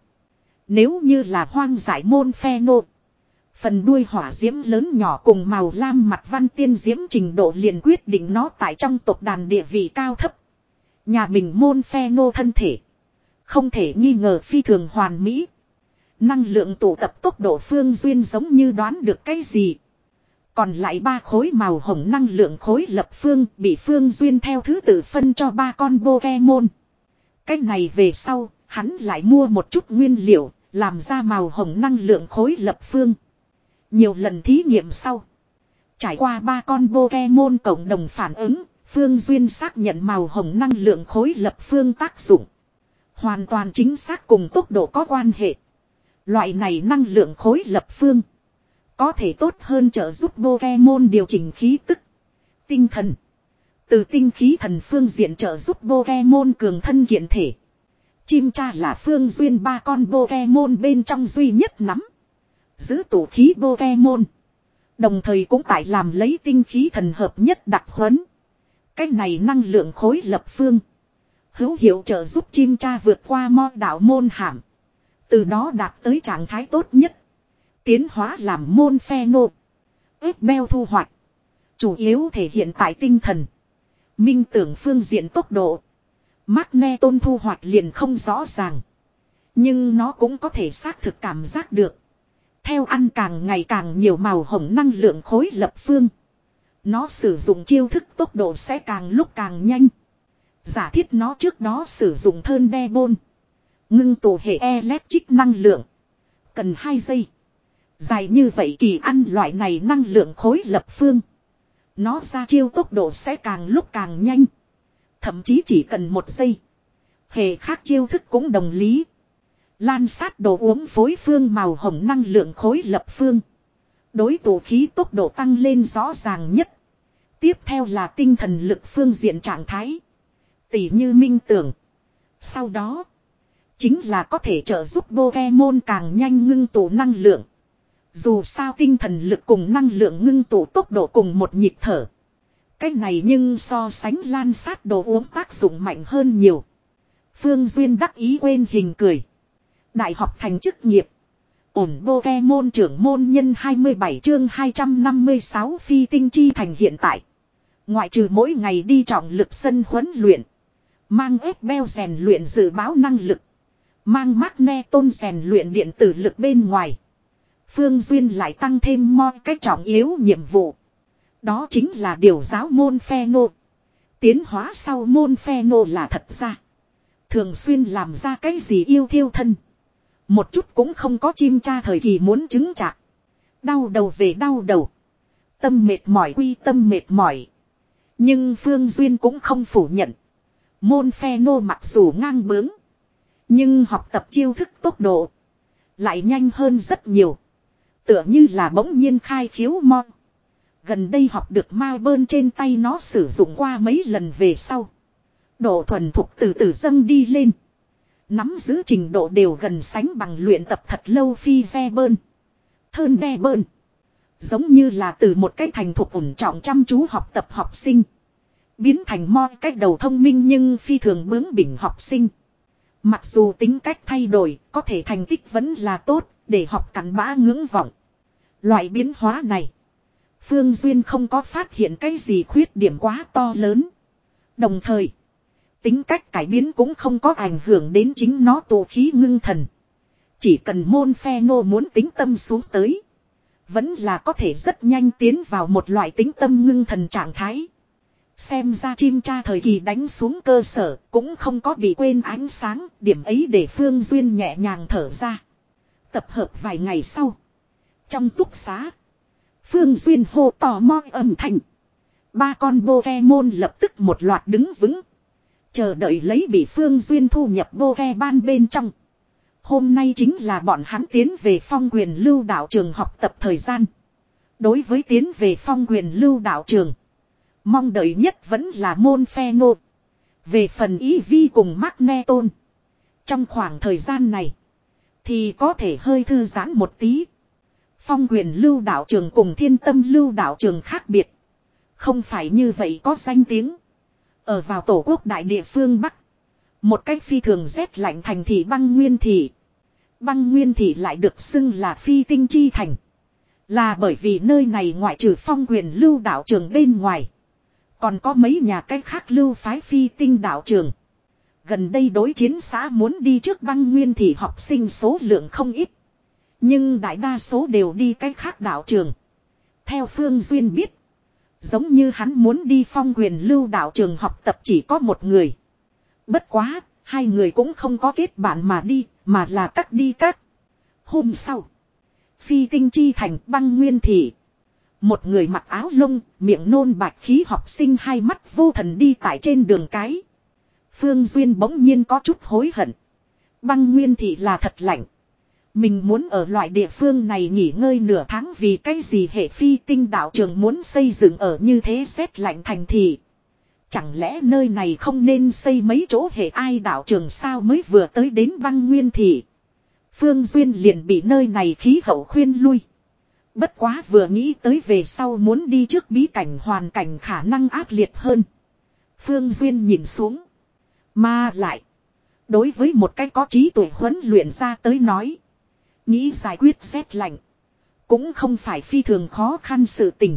Nếu như là hoang dại môn phe nô. Phần đuôi hỏa diễm lớn nhỏ cùng màu lam mặt văn tiên diễm trình độ liền quyết định nó tại trong tộc đàn địa vị cao thấp. Nhà mình môn phe nô thân thể. Không thể nghi ngờ phi thường hoàn mỹ. Năng lượng tụ tập tốc độ Phương Duyên giống như đoán được cái gì. Còn lại ba khối màu hồng năng lượng khối lập phương bị Phương Duyên theo thứ tự phân cho ba con Pokemon. Cái này về sau, hắn lại mua một chút nguyên liệu, làm ra màu hồng năng lượng khối lập phương. Nhiều lần thí nghiệm sau. Trải qua ba con Pokemon cộng đồng phản ứng, Phương Duyên xác nhận màu hồng năng lượng khối lập phương tác dụng. Hoàn toàn chính xác cùng tốc độ có quan hệ. Loại này năng lượng khối lập phương. Có thể tốt hơn trợ giúp Pokemon điều chỉnh khí tức. Tinh thần. Từ tinh khí thần phương diện trợ giúp Pokemon cường thân kiện thể. Chim cha là Phương Duyên ba con Pokemon bên trong duy nhất nắm. Giữ tụ khí Pokemon. Đồng thời cũng tại làm lấy tinh khí thần hợp nhất đặc huấn. Cách này năng lượng khối lập phương. Hữu hiệu trợ giúp chim cha vượt qua mo đạo môn hàm. Từ đó đạt tới trạng thái tốt nhất. Tiến hóa làm môn phe nô. Ếp beo thu hoạch. Chủ yếu thể hiện tại tinh thần. Minh tưởng phương diện tốc độ. Magneton thu hoạch liền không rõ ràng. Nhưng nó cũng có thể xác thực cảm giác được. Theo ăn càng ngày càng nhiều màu hồng năng lượng khối lập phương. Nó sử dụng chiêu thức tốc độ sẽ càng lúc càng nhanh. Giả thiết nó trước đó sử dụng thơn đe bôn. Ngưng tụ hệ electric năng lượng. Cần hai giây. Dài như vậy kỳ ăn loại này năng lượng khối lập phương. Nó ra chiêu tốc độ sẽ càng lúc càng nhanh. Thậm chí chỉ cần một giây. Hệ khác chiêu thức cũng đồng lý. Lan sát đồ uống phối phương màu hồng năng lượng khối lập phương. Đối tụ khí tốc độ tăng lên rõ ràng nhất. Tiếp theo là tinh thần lực phương diện trạng thái. Tỉ như minh tưởng. Sau đó. Chính là có thể trợ giúp Pokemon càng nhanh ngưng tụ năng lượng. Dù sao tinh thần lực cùng năng lượng ngưng tụ tốc độ cùng một nhịp thở. Cái này nhưng so sánh lan sát đồ uống tác dụng mạnh hơn nhiều. Phương Duyên đắc ý quên hình cười. Đại học thành chức nghiệp. Ổn Pokemon trưởng môn nhân hai mươi bảy chương hai trăm năm mươi sáu phi tinh chi thành hiện tại. Ngoại trừ mỗi ngày đi trọng lực sân huấn luyện. Mang ép beo rèn luyện dự báo năng lực. Mang Magneton rèn luyện điện tử lực bên ngoài. Phương Duyên lại tăng thêm mo cái trọng yếu nhiệm vụ. Đó chính là điều giáo môn phe nô. Tiến hóa sau môn phe nô là thật ra. Thường xuyên làm ra cái gì yêu thiêu thân. Một chút cũng không có chim cha thời kỳ muốn chứng chạc. Đau đầu về đau đầu. Tâm mệt mỏi quy tâm mệt mỏi. Nhưng Phương Duyên cũng không phủ nhận. Môn phe nô mặc dù ngang bướng. Nhưng học tập chiêu thức tốc độ. Lại nhanh hơn rất nhiều. Tựa như là bỗng nhiên khai khiếu mo. Gần đây học được ma bơn trên tay nó sử dụng qua mấy lần về sau. Độ thuần thục từ từ dâng đi lên. Nắm giữ trình độ đều gần sánh bằng luyện tập thật lâu phi ve bơn. Thơn đe bơn. Giống như là từ một cái thành thục ổn trọng chăm chú học tập học sinh. Biến thành mo cách đầu thông minh nhưng phi thường bướng bỉnh học sinh. Mặc dù tính cách thay đổi, có thể thành tích vẫn là tốt, để học cắn bã ngưỡng vọng. Loại biến hóa này. Phương Duyên không có phát hiện cái gì khuyết điểm quá to lớn. Đồng thời, tính cách cải biến cũng không có ảnh hưởng đến chính nó tụ khí ngưng thần. Chỉ cần môn phe nô muốn tính tâm xuống tới. Vẫn là có thể rất nhanh tiến vào một loại tính tâm ngưng thần trạng thái. Xem ra chim cha thời kỳ đánh xuống cơ sở cũng không có bị quên ánh sáng. Điểm ấy để Phương Duyên nhẹ nhàng thở ra. Tập hợp vài ngày sau. Trong túc xá. Phương Duyên hô tò mo âm thanh. Ba con Pokemon lập tức một loạt đứng vững. Chờ đợi lấy bị Phương Duyên thu nhập Pokemon bên trong. Hôm nay chính là bọn hắn tiến về phong quyền lưu đạo trường học tập thời gian. Đối với tiến về phong quyền lưu đạo trường. Mong đợi nhất vẫn là môn phe nô. Về phần Y Vi cùng Magneton. Trong khoảng thời gian này. Thì có thể hơi thư giãn một tí. Phong Quyền Lưu đạo trường cùng Thiên Tâm Lưu đạo trường khác biệt. Không phải như vậy có danh tiếng. Ở vào tổ quốc đại địa phương Bắc. Một cách phi thường rét lạnh thành thị Băng Nguyên Thị. Băng Nguyên Thị lại được xưng là phi tinh chi thành. Là bởi vì nơi này ngoại trừ Phong Quyền Lưu đạo trường bên ngoài. Còn có mấy nhà cách khác lưu phái phi tinh đạo trường. Gần đây đối chiến xã muốn đi trước Băng Nguyên Thị học sinh số lượng không ít. Nhưng đại đa số đều đi cách khác đạo trường. Theo Phương Duyên biết. Giống như hắn muốn đi Phong Quyền Lưu đạo trường học tập chỉ có một người. Bất quá, hai người cũng không có kết bạn mà đi, mà là cắt đi cắt. Hôm sau, phi tinh chi thành Băng Nguyên Thị. Một người mặc áo lông, miệng nôn bạch khí học sinh hai mắt vô thần đi tại trên đường cái. Phương Duyên bỗng nhiên có chút hối hận. Băng Nguyên Thị là thật lạnh. Mình muốn ở loại địa phương này nghỉ ngơi nửa tháng vì cái gì hệ phi tinh đạo trường muốn xây dựng ở như thế rét lạnh thành thị. Chẳng lẽ nơi này không nên xây mấy chỗ hệ ai đạo trường sao mới vừa tới đến Băng Nguyên Thị. Phương Duyên liền bị nơi này khí hậu khuyên lui. Bất quá vừa nghĩ tới về sau muốn đi trước bí cảnh hoàn cảnh khả năng ác liệt hơn. Phương Duyên nhìn xuống. Mà lại. Đối với một cái có trí tuệ huấn luyện ra tới nói. Nghĩ giải quyết rét lạnh. Cũng không phải phi thường khó khăn sự tình.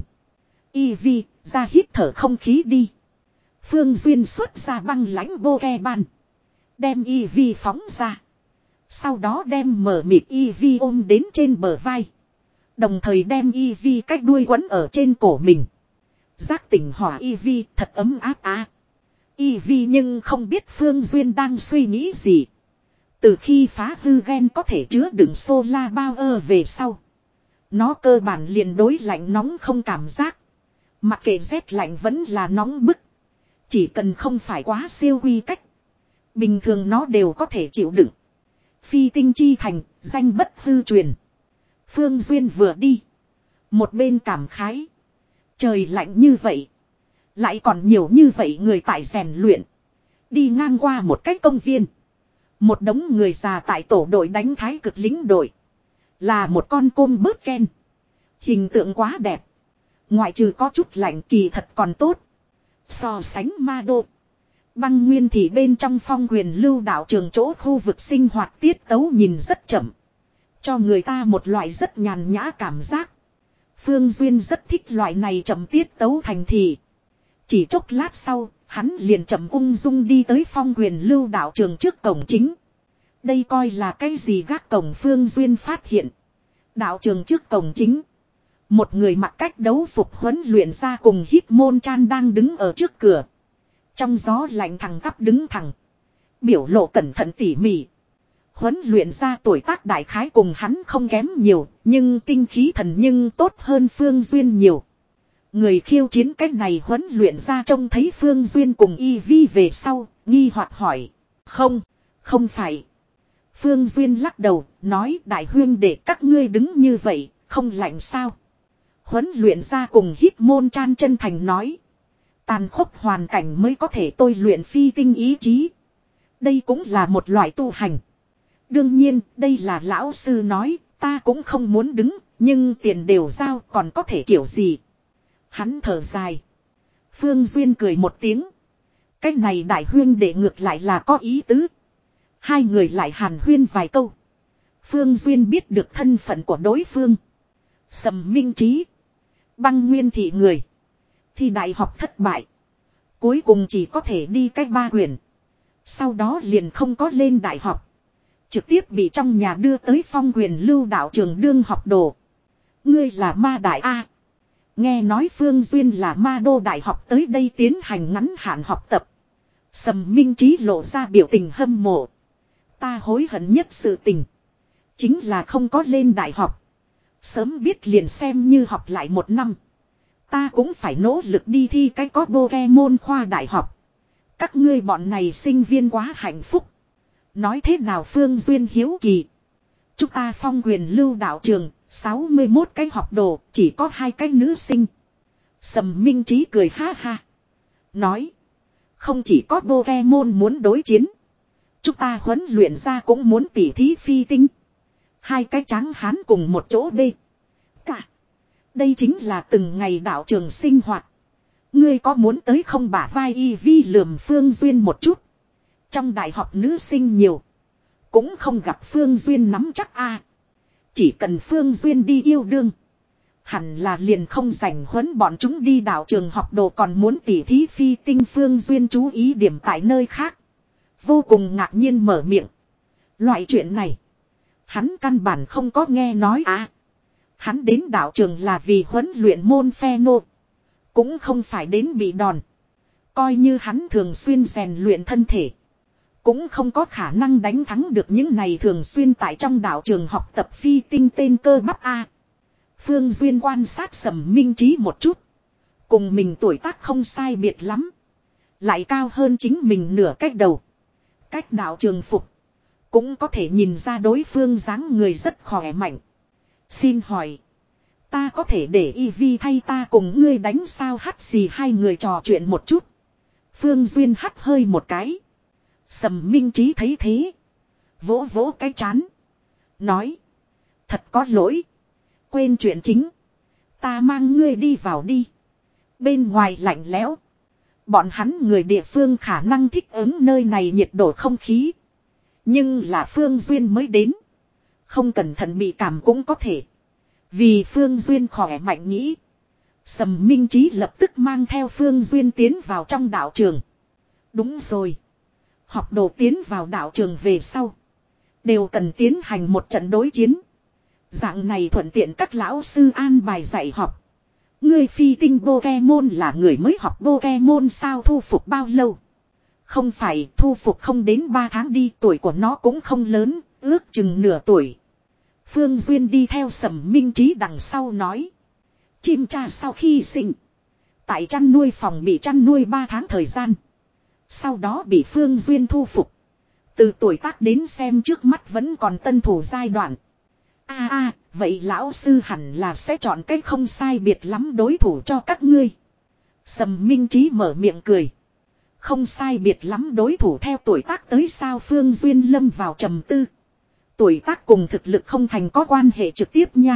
Y Vi ra hít thở không khí đi. Phương Duyên xuất ra băng lãnh bô ke ban. Đem Y Vi phóng ra. Sau đó đem mở mịt Y Vi ôm đến trên bờ vai. Đồng thời đem Y Vi cách đuôi quấn ở trên cổ mình. Giác tỉnh hỏa Y Vi thật ấm áp á. Y Vi nhưng không biết Phương Duyên đang suy nghĩ gì. Từ khi phá hư gen có thể chứa đựng solar power về sau. Nó cơ bản liền đối lạnh nóng không cảm giác. Mặc kệ rét lạnh vẫn là nóng bức. Chỉ cần không phải quá siêu quy cách. Bình thường nó đều có thể chịu đựng. Phi tinh chi thành, danh bất hư truyền. Phương Duyên vừa đi. Một bên cảm khái. Trời lạnh như vậy. Lại còn nhiều như vậy người tại rèn luyện. Đi ngang qua một cái công viên. Một đống người già tại tổ đội đánh thái cực lính đội. Là một con côn bớt ken. Hình tượng quá đẹp. Ngoại trừ có chút lạnh kỳ thật còn tốt. So sánh ma đô. Băng Nguyên Thị bên trong Phong Quyền Lưu đạo trường chỗ khu vực sinh hoạt tiết tấu nhìn rất chậm. Cho người ta một loại rất nhàn nhã cảm giác. Phương Duyên rất thích loại này chậm tiết tấu thành thị. Chỉ chốc lát sau, hắn liền chậm ung dung đi tới Phong Quyền Lưu đạo trường trước cổng chính. Đây coi là cái gì gác cổng Phương Duyên phát hiện. Đạo trường trước cổng chính. Một người mặc cách đấu phục huấn luyện ra cùng hít môn chan đang đứng ở trước cửa. Trong gió lạnh thẳng tắp đứng thẳng. Biểu lộ cẩn thận tỉ mỉ. Huấn luyện ra tuổi tác đại khái cùng hắn không kém nhiều. Nhưng tinh khí thần nhưng tốt hơn Phương Duyên nhiều. Người khiêu chiến cách này huấn luyện ra trông thấy Phương Duyên cùng Y Vi về sau. Nghi hoặc hỏi. Không, không phải. Phương Duyên lắc đầu, nói đại huyên để các ngươi đứng như vậy, không lạnh sao. Huấn luyện ra cùng hít môn chan chân thành nói. Tàn khốc hoàn cảnh mới có thể tôi luyện phi tinh ý chí. Đây cũng là một loại tu hành. Đương nhiên, đây là lão sư nói, ta cũng không muốn đứng, nhưng tiền đều giao còn có thể kiểu gì. Hắn thở dài. Phương Duyên cười một tiếng. Cái này đại huyên để ngược lại là có ý tứ. Hai người lại hàn huyên vài câu. Phương Duyên biết được thân phận của đối phương. Sầm Minh Trí. Băng Nguyên Thị người. Thi đại học thất bại. Cuối cùng chỉ có thể đi cách ba quyển. Sau đó liền không có lên đại học. Trực tiếp bị trong nhà đưa tới Phong Quyền Lưu đạo trường đương học đồ. Ngươi là ma đại A. Nghe nói Phương Duyên là ma đô đại học tới đây tiến hành ngắn hạn học tập. Sầm Minh Trí lộ ra biểu tình hâm mộ. Ta hối hận nhất sự tình. Chính là không có lên đại học. Sớm biết liền xem như học lại một năm. Ta cũng phải nỗ lực đi thi cái có Pokemon khoa đại học. Các ngươi bọn này sinh viên quá hạnh phúc. Nói thế nào Phương Duyên hiếu kỳ. Chúng ta Phong Quyền Lưu đạo trường, sáu mươi mốt cái học đồ, chỉ có hai cái nữ sinh. Sầm Minh Trí cười ha ha. Nói. Không chỉ có Pokemon muốn đối chiến. Chúng ta huấn luyện ra cũng muốn tỉ thí phi tinh. Hai cái trắng hán cùng một chỗ đi. Cả. Đây chính là từng ngày đạo trường sinh hoạt. Ngươi có muốn tới không bả vai y vi lườm Phương Duyên một chút. Trong đại học nữ sinh nhiều. Cũng không gặp Phương Duyên nắm chắc a. Chỉ cần Phương Duyên đi yêu đương. Hẳn là liền không rảnh huấn bọn chúng đi đạo trường học đồ còn muốn tỉ thí phi tinh. Phương Duyên chú ý điểm tại nơi khác. Vô cùng ngạc nhiên mở miệng. Loại chuyện này. Hắn căn bản không có nghe nói à. Hắn đến đạo trường là vì huấn luyện môn phe nô. Cũng không phải đến bị đòn. Coi như hắn thường xuyên rèn luyện thân thể. Cũng không có khả năng đánh thắng được những này thường xuyên tại trong đạo trường học tập phi tinh tên cơ bắp A. Phương Duyên quan sát Sầm Minh Trí một chút. Cùng mình tuổi tác không sai biệt lắm. Lại cao hơn chính mình nửa cách đầu. Cách đạo trường phục. Cũng có thể nhìn ra đối phương dáng người rất khỏe mạnh. Xin hỏi. Ta có thể để y vi thay ta cùng ngươi đánh sao hắt xì hai người trò chuyện một chút. Phương Duyên hắt hơi một cái. Sầm Minh Trí thấy thế. Vỗ vỗ cái chán. Nói. Thật có lỗi. Quên chuyện chính. Ta mang ngươi đi vào đi. Bên ngoài lạnh lẽo. Bọn hắn người địa phương khả năng thích ứng nơi này nhiệt độ không khí. Nhưng là Phương Duyên mới đến. Không cẩn thận bị cảm cũng có thể. Vì Phương Duyên khỏe mạnh nghĩ. Sầm Minh Trí lập tức mang theo Phương Duyên tiến vào trong đạo trường. Đúng rồi. Học đồ tiến vào đạo trường về sau. Đều cần tiến hành một trận đối chiến. Dạng này thuận tiện các lão sư an bài dạy học. Người phi tinh Pokemon là người mới học Pokemon sao thu phục bao lâu? Không phải thu phục không đến ba tháng đi, tuổi của nó cũng không lớn, ước chừng nửa tuổi. Phương Duyên đi theo Sầm Minh Trí đằng sau nói. Chim cha sau khi sinh. Tại chăn nuôi phòng bị chăn nuôi ba tháng thời gian. Sau đó bị Phương Duyên thu phục. Từ tuổi tác đến xem trước mắt vẫn còn tân thủ giai đoạn. a a vậy lão sư hẳn là sẽ chọn cách không sai biệt lắm đối thủ cho các ngươi. Sầm Minh Trí mở miệng cười. Không sai biệt lắm đối thủ theo tuổi tác tới sao? Phương Duyên lâm vào trầm tư. Tuổi tác cùng thực lực không thành có quan hệ trực tiếp nha.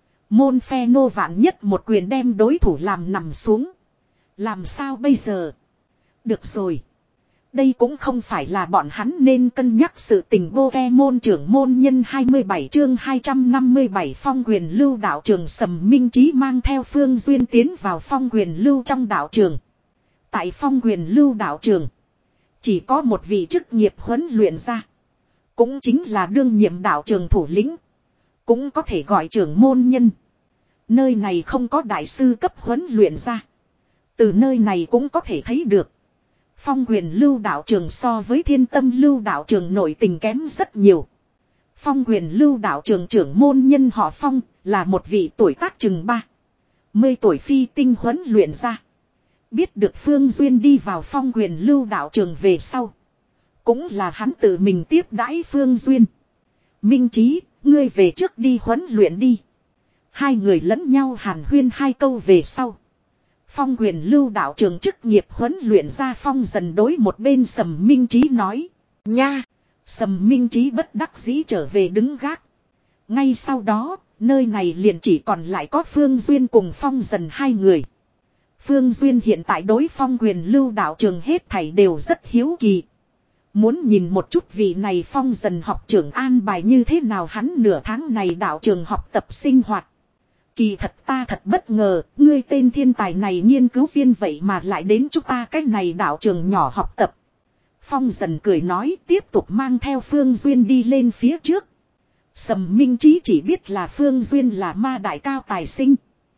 Môn phe nô vạn nhất một quyền đem đối thủ làm nằm xuống. Làm sao bây giờ? Được rồi. Đây cũng không phải là bọn hắn nên cân nhắc sự tình. Pokemon trưởng môn nhân hai mươi bảy chương hai trăm năm mươi bảy phong quyền lưu đạo trường. Sầm Minh Trí mang theo Phương Duyên tiến vào phong quyền lưu trong đạo trường. Tại phong quyền lưu đạo trường. Chỉ có một vị chức nghiệp huấn luyện ra. Cũng chính là đương nhiệm đạo trường thủ lĩnh. Cũng có thể gọi trưởng môn nhân. Nơi này không có đại sư cấp huấn luyện ra. Từ nơi này cũng có thể thấy được. Phong quyền lưu đạo trường so với thiên tâm lưu đạo trường nổi tình kém rất nhiều. Phong quyền lưu đạo trường trưởng môn nhân họ Phong là một vị tuổi tác chừng ba mươi tuổi phi tinh huấn luyện ra. Biết được Phương Duyên đi vào phong quyền lưu đạo trường về sau. Cũng là hắn tự mình tiếp đãi Phương Duyên. Minh Trí, ngươi về trước đi huấn luyện đi. Hai người lẫn nhau hàn huyên hai câu về sau. Phong quyền lưu đạo trường chức nghiệp huấn luyện ra Phong dần đối một bên Sầm Minh Trí nói. Nha! Sầm Minh Trí bất đắc dĩ trở về đứng gác. Ngay sau đó, nơi này liền chỉ còn lại có Phương Duyên cùng Phong dần hai người. Phương Duyên hiện tại đối phong quyền lưu đạo trường hết thảy đều rất hiếu kỳ. Muốn nhìn một chút vị này Phong dần học trưởng an bài như thế nào hắn nửa tháng này đạo trường học tập sinh hoạt. Kỳ thật ta thật bất ngờ, ngươi tên thiên tài này nghiên cứu viên vậy mà lại đến chúng ta cái này đạo trường nhỏ học tập. Phong dần cười nói tiếp tục mang theo Phương Duyên đi lên phía trước. Sầm Minh Trí chỉ biết là Phương Duyên là ma đại cao tài sinh.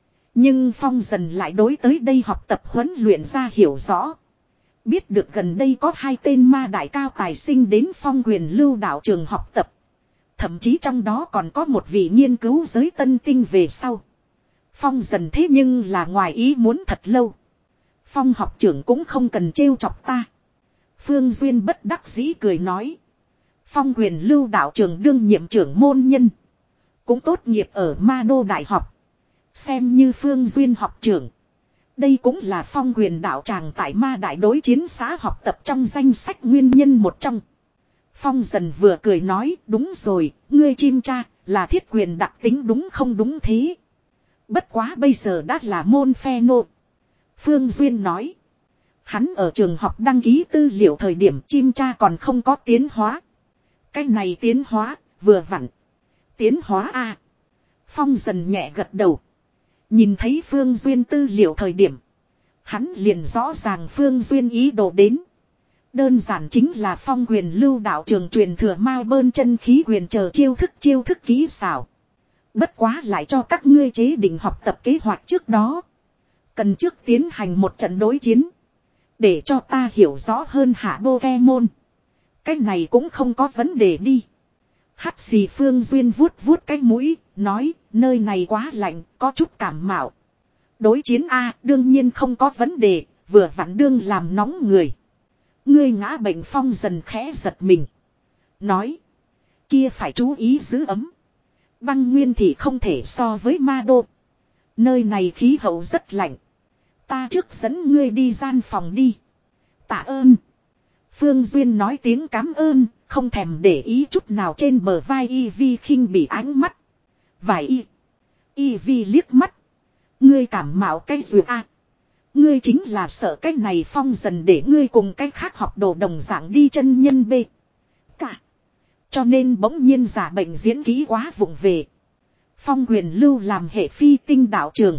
Nhưng Phong dần lại đối tới đây học tập huấn luyện ra hiểu rõ. Biết được gần đây có hai tên ma đại cao tài sinh đến phong quyền lưu đạo trường học tập. Thậm chí trong đó còn có một vị nghiên cứu giới tân tinh về sau. Phong dần thế nhưng là ngoài ý muốn thật lâu. Phong học trưởng cũng không cần trêu chọc ta. Phương Duyên bất đắc dĩ cười nói. Phong quyền lưu đạo trường đương nhiệm trưởng môn nhân. Cũng tốt nghiệp ở Ma Đô Đại học. Xem như Phương Duyên học trưởng. Đây cũng là Phong Quyền đạo tràng tại ma đại đối chiến xã học tập trong danh sách nguyên nhân một trong. Phong dần vừa cười nói, đúng rồi, ngươi chim cha, là thiết quyền đặc tính đúng không đúng thế. Bất quá bây giờ đã là môn phe nô. Phương Duyên nói. Hắn ở trường học đăng ký tư liệu thời điểm chim cha còn không có tiến hóa. Cái này tiến hóa, vừa vặn. Tiến hóa a. Phong dần nhẹ gật đầu. Nhìn thấy Phương Duyên tư liệu thời điểm. Hắn liền rõ ràng Phương Duyên ý đồ đến. Đơn giản chính là Phong Quyền lưu đạo trường truyền thừa ma bơn chân khí quyền chờ chiêu thức chiêu thức kỹ xảo. Bất quá lại cho các ngươi chế định học tập kế hoạch trước đó. Cần trước tiến hành một trận đối chiến. Để cho ta hiểu rõ hơn hạ Pokemon. Cái này cũng không có vấn đề đi. Hắc xì Phương Duyên vuốt vuốt cái mũi, nói, nơi này quá lạnh, có chút cảm mạo. Đối chiến A, đương nhiên không có vấn đề, vừa vặn đương làm nóng người. Ngươi ngã bệnh Phong dần khẽ giật mình. Nói, kia phải chú ý giữ ấm. Băng nguyên thì không thể so với ma đô. Nơi này khí hậu rất lạnh. Ta trước dẫn ngươi đi gian phòng đi. Tạ ơn. Phương Duyên nói tiếng cảm ơn, không thèm để ý chút nào trên bờ vai Y Vi khinh bị ánh mắt. Vài Y. Y Vi liếc mắt. Ngươi cảm mạo cái gì a? Ngươi chính là sợ cái này Phong dần để ngươi cùng cái khác học đồ đồng dạng đi chân nhân B. Cả. Cho nên bỗng nhiên giả bệnh diễn kỹ quá vụng về. Phong Quyền lưu làm hệ phi tinh đạo trường.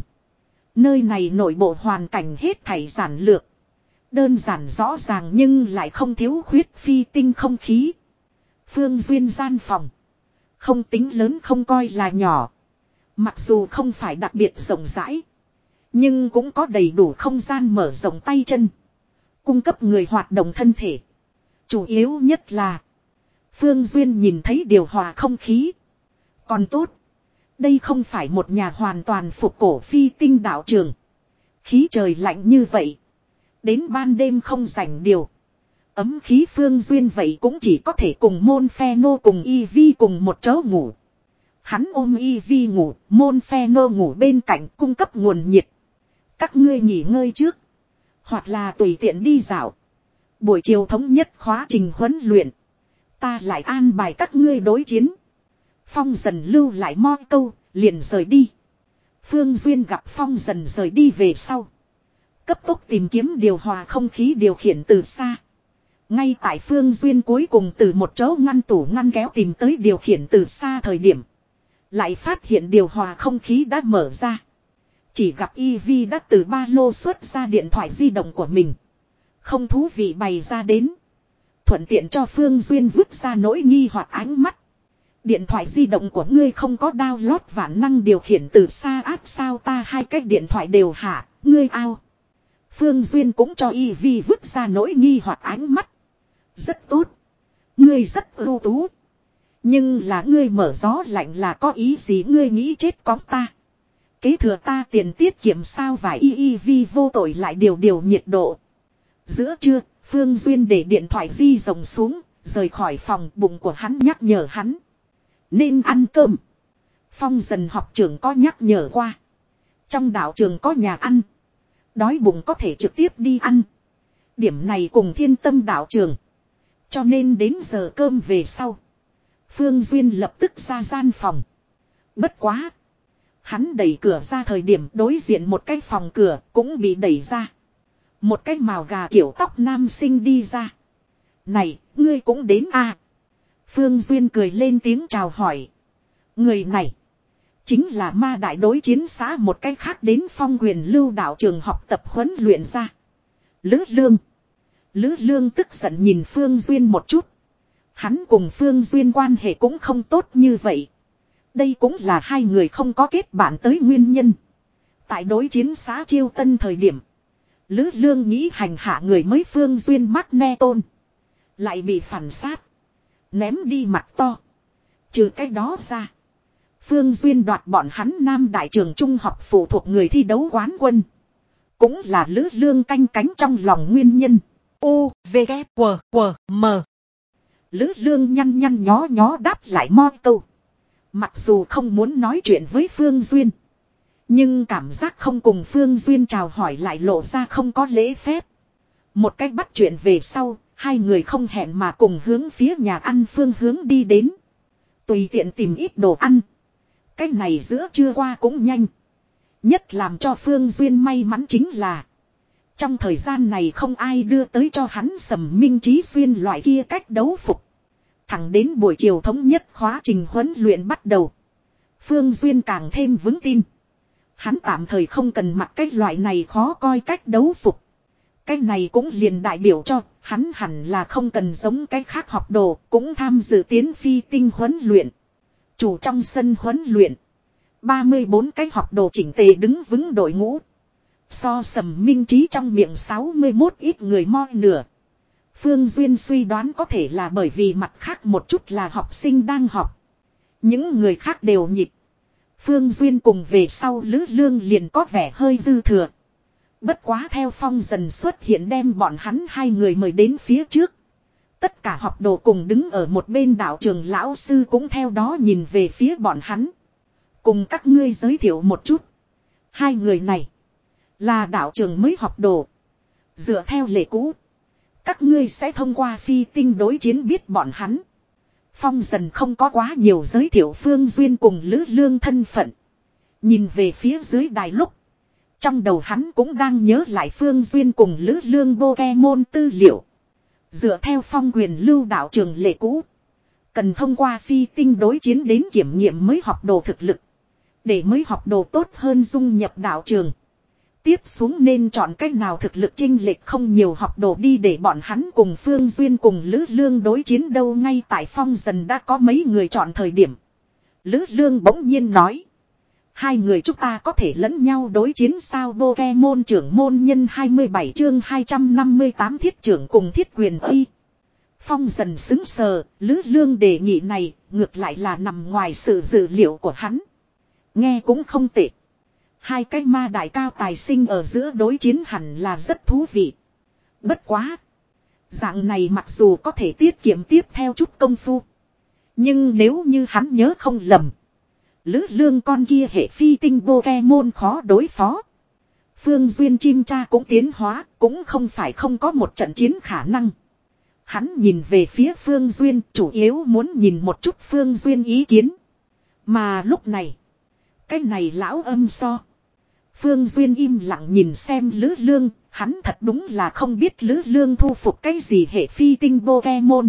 Nơi này nội bộ hoàn cảnh hết thảy giản lược. Đơn giản rõ ràng nhưng lại không thiếu khuyết phi tinh không khí. Phương Duyên gian phòng. Không tính lớn không coi là nhỏ. Mặc dù không phải đặc biệt rộng rãi. Nhưng cũng có đầy đủ không gian mở rộng tay chân. Cung cấp người hoạt động thân thể. Chủ yếu nhất là. Phương Duyên nhìn thấy điều hòa không khí. Còn tốt. Đây không phải một nhà hoàn toàn phục cổ phi tinh đạo trường. Khí trời lạnh như vậy. Đến ban đêm không rảnh điều. Ấm khí Phương Duyên vậy cũng chỉ có thể cùng môn phe nô cùng Y Vi cùng một chỗ ngủ. Hắn ôm Y Vi ngủ, môn phe nô ngủ bên cạnh cung cấp nguồn nhiệt. Các ngươi nghỉ ngơi trước. Hoặc là tùy tiện đi dạo. Buổi chiều thống nhất khóa trình huấn luyện. Ta lại an bài các ngươi đối chiến. Phong dần lưu lại mo câu, liền rời đi. Phương Duyên gặp Phong dần rời đi về sau. Cấp tốc tìm kiếm điều hòa không khí điều khiển từ xa. Ngay tại Phương Duyên cuối cùng từ một chỗ ngăn tủ ngăn kéo tìm tới điều khiển từ xa thời điểm. Lại phát hiện điều hòa không khí đã mở ra. Chỉ gặp Y Vi đã từ ba lô xuất ra điện thoại di động của mình. Không thú vị bày ra đến. Thuận tiện cho Phương Duyên vứt ra nỗi nghi hoặc ánh mắt. Điện thoại di động của ngươi không có download vạn năng điều khiển từ xa áp sao ta hai cái điện thoại đều hả, ngươi ao. Phương Duyên cũng cho Y Vi vứt ra nỗi nghi hoặc ánh mắt. Rất tốt. Ngươi rất ưu tú. Nhưng là ngươi mở gió lạnh là có ý gì ngươi nghĩ chết có ta. Kế thừa ta tiền tiết kiệm sao vài Y Y Vi vô tội lại điều điều nhiệt độ. Giữa trưa, Phương Duyên để điện thoại di rồng xuống, rời khỏi phòng bụng của hắn nhắc nhở hắn. Nên ăn cơm. Phong dần học trưởng có nhắc nhở qua. Trong đạo trường có nhà ăn. Đói bụng có thể trực tiếp đi ăn. Điểm này cùng Thiên Tâm đạo trường. Cho nên đến giờ cơm về sau. Phương Duyên lập tức ra gian phòng. Bất quá. Hắn đẩy cửa ra thời điểm đối diện một cái phòng cửa cũng bị đẩy ra. Một cái màu gà kiểu tóc nam sinh đi ra. Này, ngươi cũng đến à? Phương Duyên cười lên tiếng chào hỏi. Người này. Chính là ma đại đối chiến xã một cách khác đến Phong Quyền lưu đạo trường học tập huấn luyện ra. Lữ Lương. Lữ Lương tức giận nhìn Phương Duyên một chút. Hắn cùng Phương Duyên quan hệ cũng không tốt như vậy. Đây cũng là hai người không có kết bạn tới nguyên nhân. Tại đối chiến xã Chiêu Tân thời điểm. Lữ Lương nghĩ hành hạ người mới Phương Duyên mắc ne tôn. Lại bị phản sát. Ném đi mặt to. Trừ cái đó ra. Phương Duyên đoạt bọn hắn Nam Đại trường Trung học phụ thuộc người thi đấu quán quân. Cũng là Lữ Lương canh cánh trong lòng nguyên nhân. U, V, K, W, W, M. Lữ Lương nhăn nhăn nhó nhó đáp lại mo câu. Mặc dù không muốn nói chuyện với Phương Duyên. Nhưng cảm giác không cùng Phương Duyên chào hỏi lại lộ ra không có lễ phép. Một cách bắt chuyện về sau, hai người không hẹn mà cùng hướng phía nhà ăn phương hướng đi đến. Tùy tiện tìm ít đồ ăn. Cái này giữa trưa qua cũng nhanh. Nhất làm cho Phương Duyên may mắn chính là trong thời gian này không ai đưa tới cho hắn Sầm Minh Chí Xuyên loại kia cách đấu phục. Thẳng đến buổi chiều thống nhất khóa trình huấn luyện bắt đầu. Phương Duyên càng thêm vững tin. Hắn tạm thời không cần mặc cái loại này khó coi cách đấu phục. Cái này cũng liền đại biểu cho hắn hẳn là không cần giống cái khác học đồ cũng tham dự tiến phi tinh huấn luyện. Chủ trong sân huấn luyện. ba mươi bốn cái học đồ chỉnh tề đứng vững đội ngũ. So Sầm Minh Chí trong miệng sáu mươi mốt ít người mo nửa. Phương Duyên suy đoán có thể là bởi vì mặt khác một chút là học sinh đang học. Những người khác đều nhịp. Phương Duyên cùng về sau Lữ Lương liền có vẻ hơi dư thừa. Bất quá theo Phong dần xuất hiện đem bọn hắn hai người mời đến phía trước. Tất cả học đồ cùng đứng ở một bên đạo trường lão sư cũng theo đó nhìn về phía bọn hắn. Cùng các ngươi giới thiệu một chút. Hai người này là đạo trường mới học đồ. Dựa theo lệ cũ, các ngươi sẽ thông qua phi tinh đối chiến biết bọn hắn. Phong dần không có quá nhiều giới thiệu Phương Duyên cùng Lữ Lương thân phận. Nhìn về phía dưới đài lúc. Trong đầu hắn cũng đang nhớ lại Phương Duyên cùng Lữ Lương Pokemon tư liệu. Dựa theo phong quyền lưu đạo trường lệ cũ. Cần thông qua phi tinh đối chiến đến kiểm nghiệm mới học đồ thực lực. Để mới học đồ tốt hơn dung nhập đạo trường. Tiếp xuống nên chọn cách nào thực lực chênh lệch không nhiều học đồ đi để bọn hắn cùng Phương Duyên cùng Lữ Lương đối chiến đâu ngay tại Phong dần đã có mấy người chọn thời điểm. Lữ Lương bỗng nhiên nói. Hai người chúng ta có thể lẫn nhau đối chiến sao Pokemon trưởng môn nhân hai mươi bảy chương hai trăm năm mươi tám thiết trưởng cùng thiết quyền y. Phong dần xứng sờ, Lữ Lương đề nghị này ngược lại là nằm ngoài sự dự liệu của hắn. Nghe cũng không tệ. Hai cái ma đại cao tài sinh ở giữa đối chiến hẳn là rất thú vị. Bất quá. Dạng này mặc dù có thể tiết kiệm tiếp theo chút công phu. Nhưng nếu như hắn nhớ không lầm. Lữ Lương con kia hệ phi tinh Pokemon khó đối phó. Phương Duyên chim cha cũng tiến hóa, cũng không phải không có một trận chiến khả năng. Hắn nhìn về phía Phương Duyên, chủ yếu muốn nhìn một chút Phương Duyên ý kiến. Mà lúc này, cái này lão âm so. Phương Duyên im lặng nhìn xem Lữ Lương, hắn thật đúng là không biết Lữ Lương thu phục cái gì hệ phi tinh Pokemon.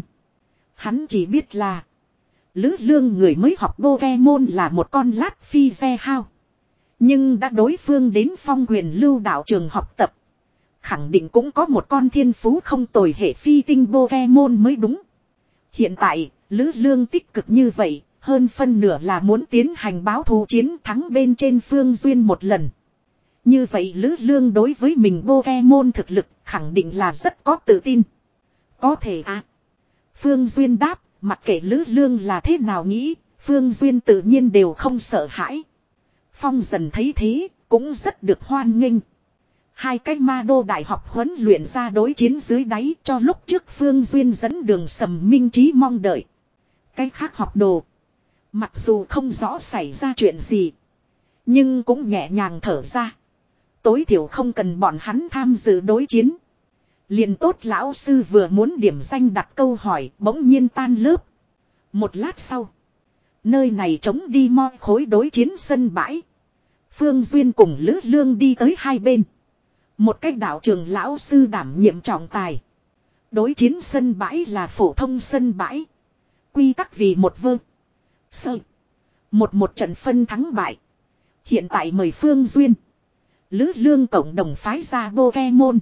Hắn chỉ biết là Lữ Lương người mới học Pokemon là một con lát phi xe hao. Nhưng đã đối phương đến phong quyền lưu đạo trường học tập. Khẳng định cũng có một con thiên phú không tồi hệ phi tinh Pokemon mới đúng. Hiện tại, Lữ Lương tích cực như vậy, hơn phân nửa là muốn tiến hành báo thù chiến thắng bên trên Phương Duyên một lần. Như vậy Lữ Lương đối với mình Pokemon thực lực khẳng định là rất có tự tin. Có thể à. Phương Duyên đáp, mặc kệ Lữ Lương là thế nào nghĩ, Phương Duyên tự nhiên đều không sợ hãi. Phong dần thấy thế, cũng rất được hoan nghênh. Hai cái ma đô đại học huấn luyện ra đối chiến dưới đáy cho lúc trước Phương Duyên dẫn đường Sầm Minh Chí mong đợi. Cái khác học đồ. Mặc dù không rõ xảy ra chuyện gì. Nhưng cũng nhẹ nhàng thở ra. Tối thiểu không cần bọn hắn tham dự đối chiến. Liền tốt lão sư vừa muốn điểm danh đặt câu hỏi bỗng nhiên tan lớp. Một lát sau. Nơi này trống đi moi khối đối chiến sân bãi. Phương Duyên cùng Lữ Lương đi tới hai bên. Một cách đạo trường lão sư đảm nhiệm trọng tài. Đối chiến sân bãi là phổ thông sân bãi. Quy tắc vì một vơ. Sơ. Một một trận phân thắng bại. Hiện tại mời Phương Duyên. Lữ Lương cộng đồng phái ra Pokemon.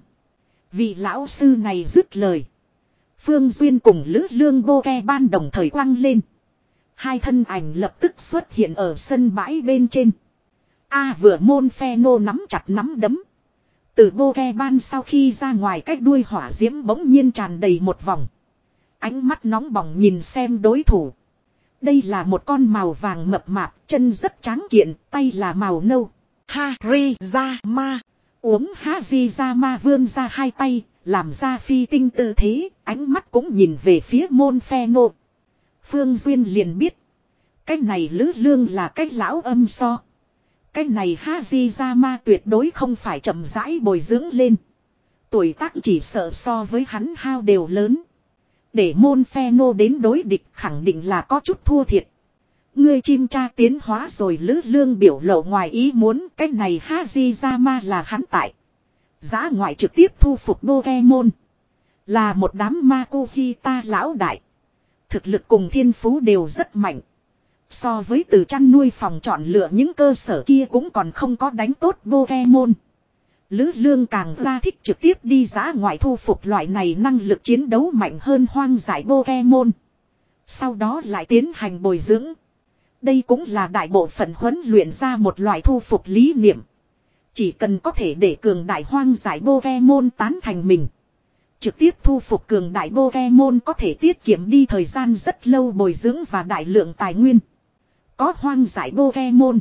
Vị lão sư này dứt lời. Phương Duyên cùng Lữ Lương Pokemon đồng thời quăng lên. Hai thân ảnh lập tức xuất hiện ở sân bãi bên trên. A vừa môn phe nô nắm chặt nắm đấm. Từ Pokemon sau khi ra ngoài cách đuôi hỏa diễm bỗng nhiên tràn đầy một vòng. Ánh mắt nóng bỏng nhìn xem đối thủ. Đây là một con màu vàng mập mạp, chân rất tráng kiện, tay là màu nâu. Harizama. Uống Harizama vươn ra hai tay, làm ra phi tinh tư thế, ánh mắt cũng nhìn về phía môn phe nô. Phương Duyên liền biết. Cái này Lữ Lương là cái lão âm so. Cái này Hajizama tuyệt đối không phải chậm rãi bồi dưỡng lên. Tuổi tác chỉ sợ so với hắn hao đều lớn. Để môn phe nô đến đối địch khẳng định là có chút thua thiệt. Ngươi chim cha tiến hóa rồi Lữ Lương biểu lộ ngoài ý muốn. Cái này Hajizama là hắn tại giá ngoại trực tiếp thu phục Pokemon. Là một đám Makuhita lão đại. Thực lực cùng thiên phú đều rất mạnh. So với từ chăn nuôi phòng chọn lựa những cơ sở kia cũng còn không có đánh tốt Pokemon. Lữ Lương càng ra thích trực tiếp đi giá ngoại thu phục loại này năng lực chiến đấu mạnh hơn hoang dại Pokemon. Sau đó lại tiến hành bồi dưỡng. Đây cũng là đại bộ phận huấn luyện ra một loại thu phục lý niệm. Chỉ cần có thể để cường đại hoang dại Pokemon tán thành mình. Trực tiếp thu phục cường đại Pokemon có thể tiết kiệm đi thời gian rất lâu bồi dưỡng và đại lượng tài nguyên. Có hoang dại Pokemon.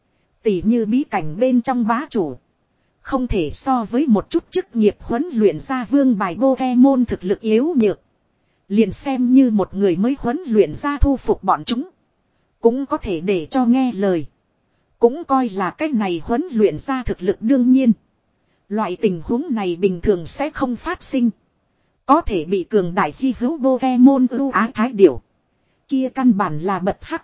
Tỉ như bí cảnh bên trong bá chủ. Không thể so với một chút chức nghiệp huấn luyện ra vương bài Pokemon thực lực yếu nhược. Liền xem như một người mới huấn luyện ra thu phục bọn chúng. Cũng có thể để cho nghe lời. Cũng coi là cách này huấn luyện ra thực lực đương nhiên. Loại tình huống này bình thường sẽ không phát sinh. Có thể bị cường đại khi hữu Pokemon ưu ái thái điểu. Kia căn bản là bật hắc.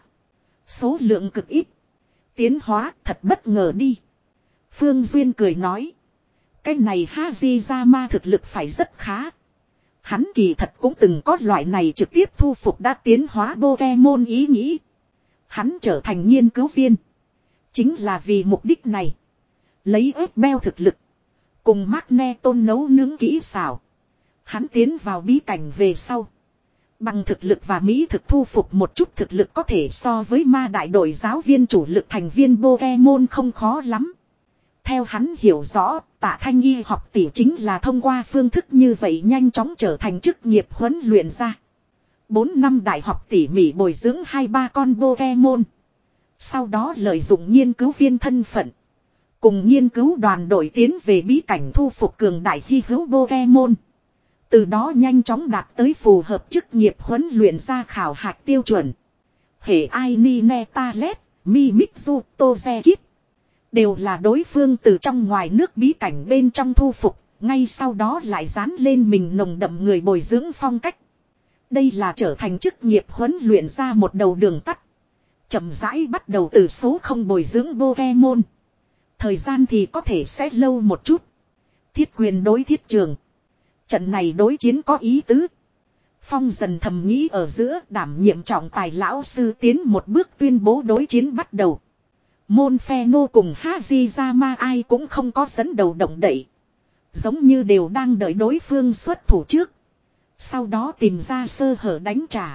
Số lượng cực ít. Tiến hóa thật bất ngờ đi. Phương Duyên cười nói. Cái này Hajizama thực lực phải rất khá. Hắn kỳ thật cũng từng có loại này trực tiếp thu phục đã tiến hóa Pokemon ý nghĩ. Hắn trở thành nghiên cứu viên. Chính là vì mục đích này. Lấy ép beo thực lực. Cùng Magneton nấu nướng kỹ xảo. Hắn tiến vào bí cảnh về sau. Bằng thực lực và mỹ thực thu phục một chút thực lực có thể so với ma đại đội giáo viên chủ lực thành viên Pokemon không khó lắm. Theo hắn hiểu rõ, Tạ Thanh Y học tỷ chính là thông qua phương thức như vậy nhanh chóng trở thành chức nghiệp huấn luyện ra. Bốn năm đại học tỉ mỉ bồi dưỡng hai ba con Pokemon. Sau đó lợi dụng nghiên cứu viên thân phận. Cùng nghiên cứu đoàn đội tiến về bí cảnh thu phục cường đại hy hữu Pokemon. Từ đó nhanh chóng đạt tới phù hợp chức nghiệp huấn luyện ra khảo hạch tiêu chuẩn. Hệ ai ni ne ta lét, mi mitsu tozekit. Đều là đối phương từ trong ngoài nước bí cảnh bên trong thu phục. Ngay sau đó lại dán lên mình nồng đậm người bồi dưỡng phong cách. Đây là trở thành chức nghiệp huấn luyện ra một đầu đường tắt. Chậm rãi bắt đầu từ số không bồi dưỡng Pokemon. Thời gian thì có thể sẽ lâu một chút. Thiết quyền đối thiết trường. Trận này đối chiến có ý tứ. Phong dần thầm nghĩ ở giữa đảm nhiệm trọng tài lão sư tiến một bước tuyên bố đối chiến bắt đầu. Môn phe nô cùng Hajizama ai cũng không có dẫn đầu động đậy. Giống như đều đang đợi đối phương xuất thủ trước. Sau đó tìm ra sơ hở đánh trả.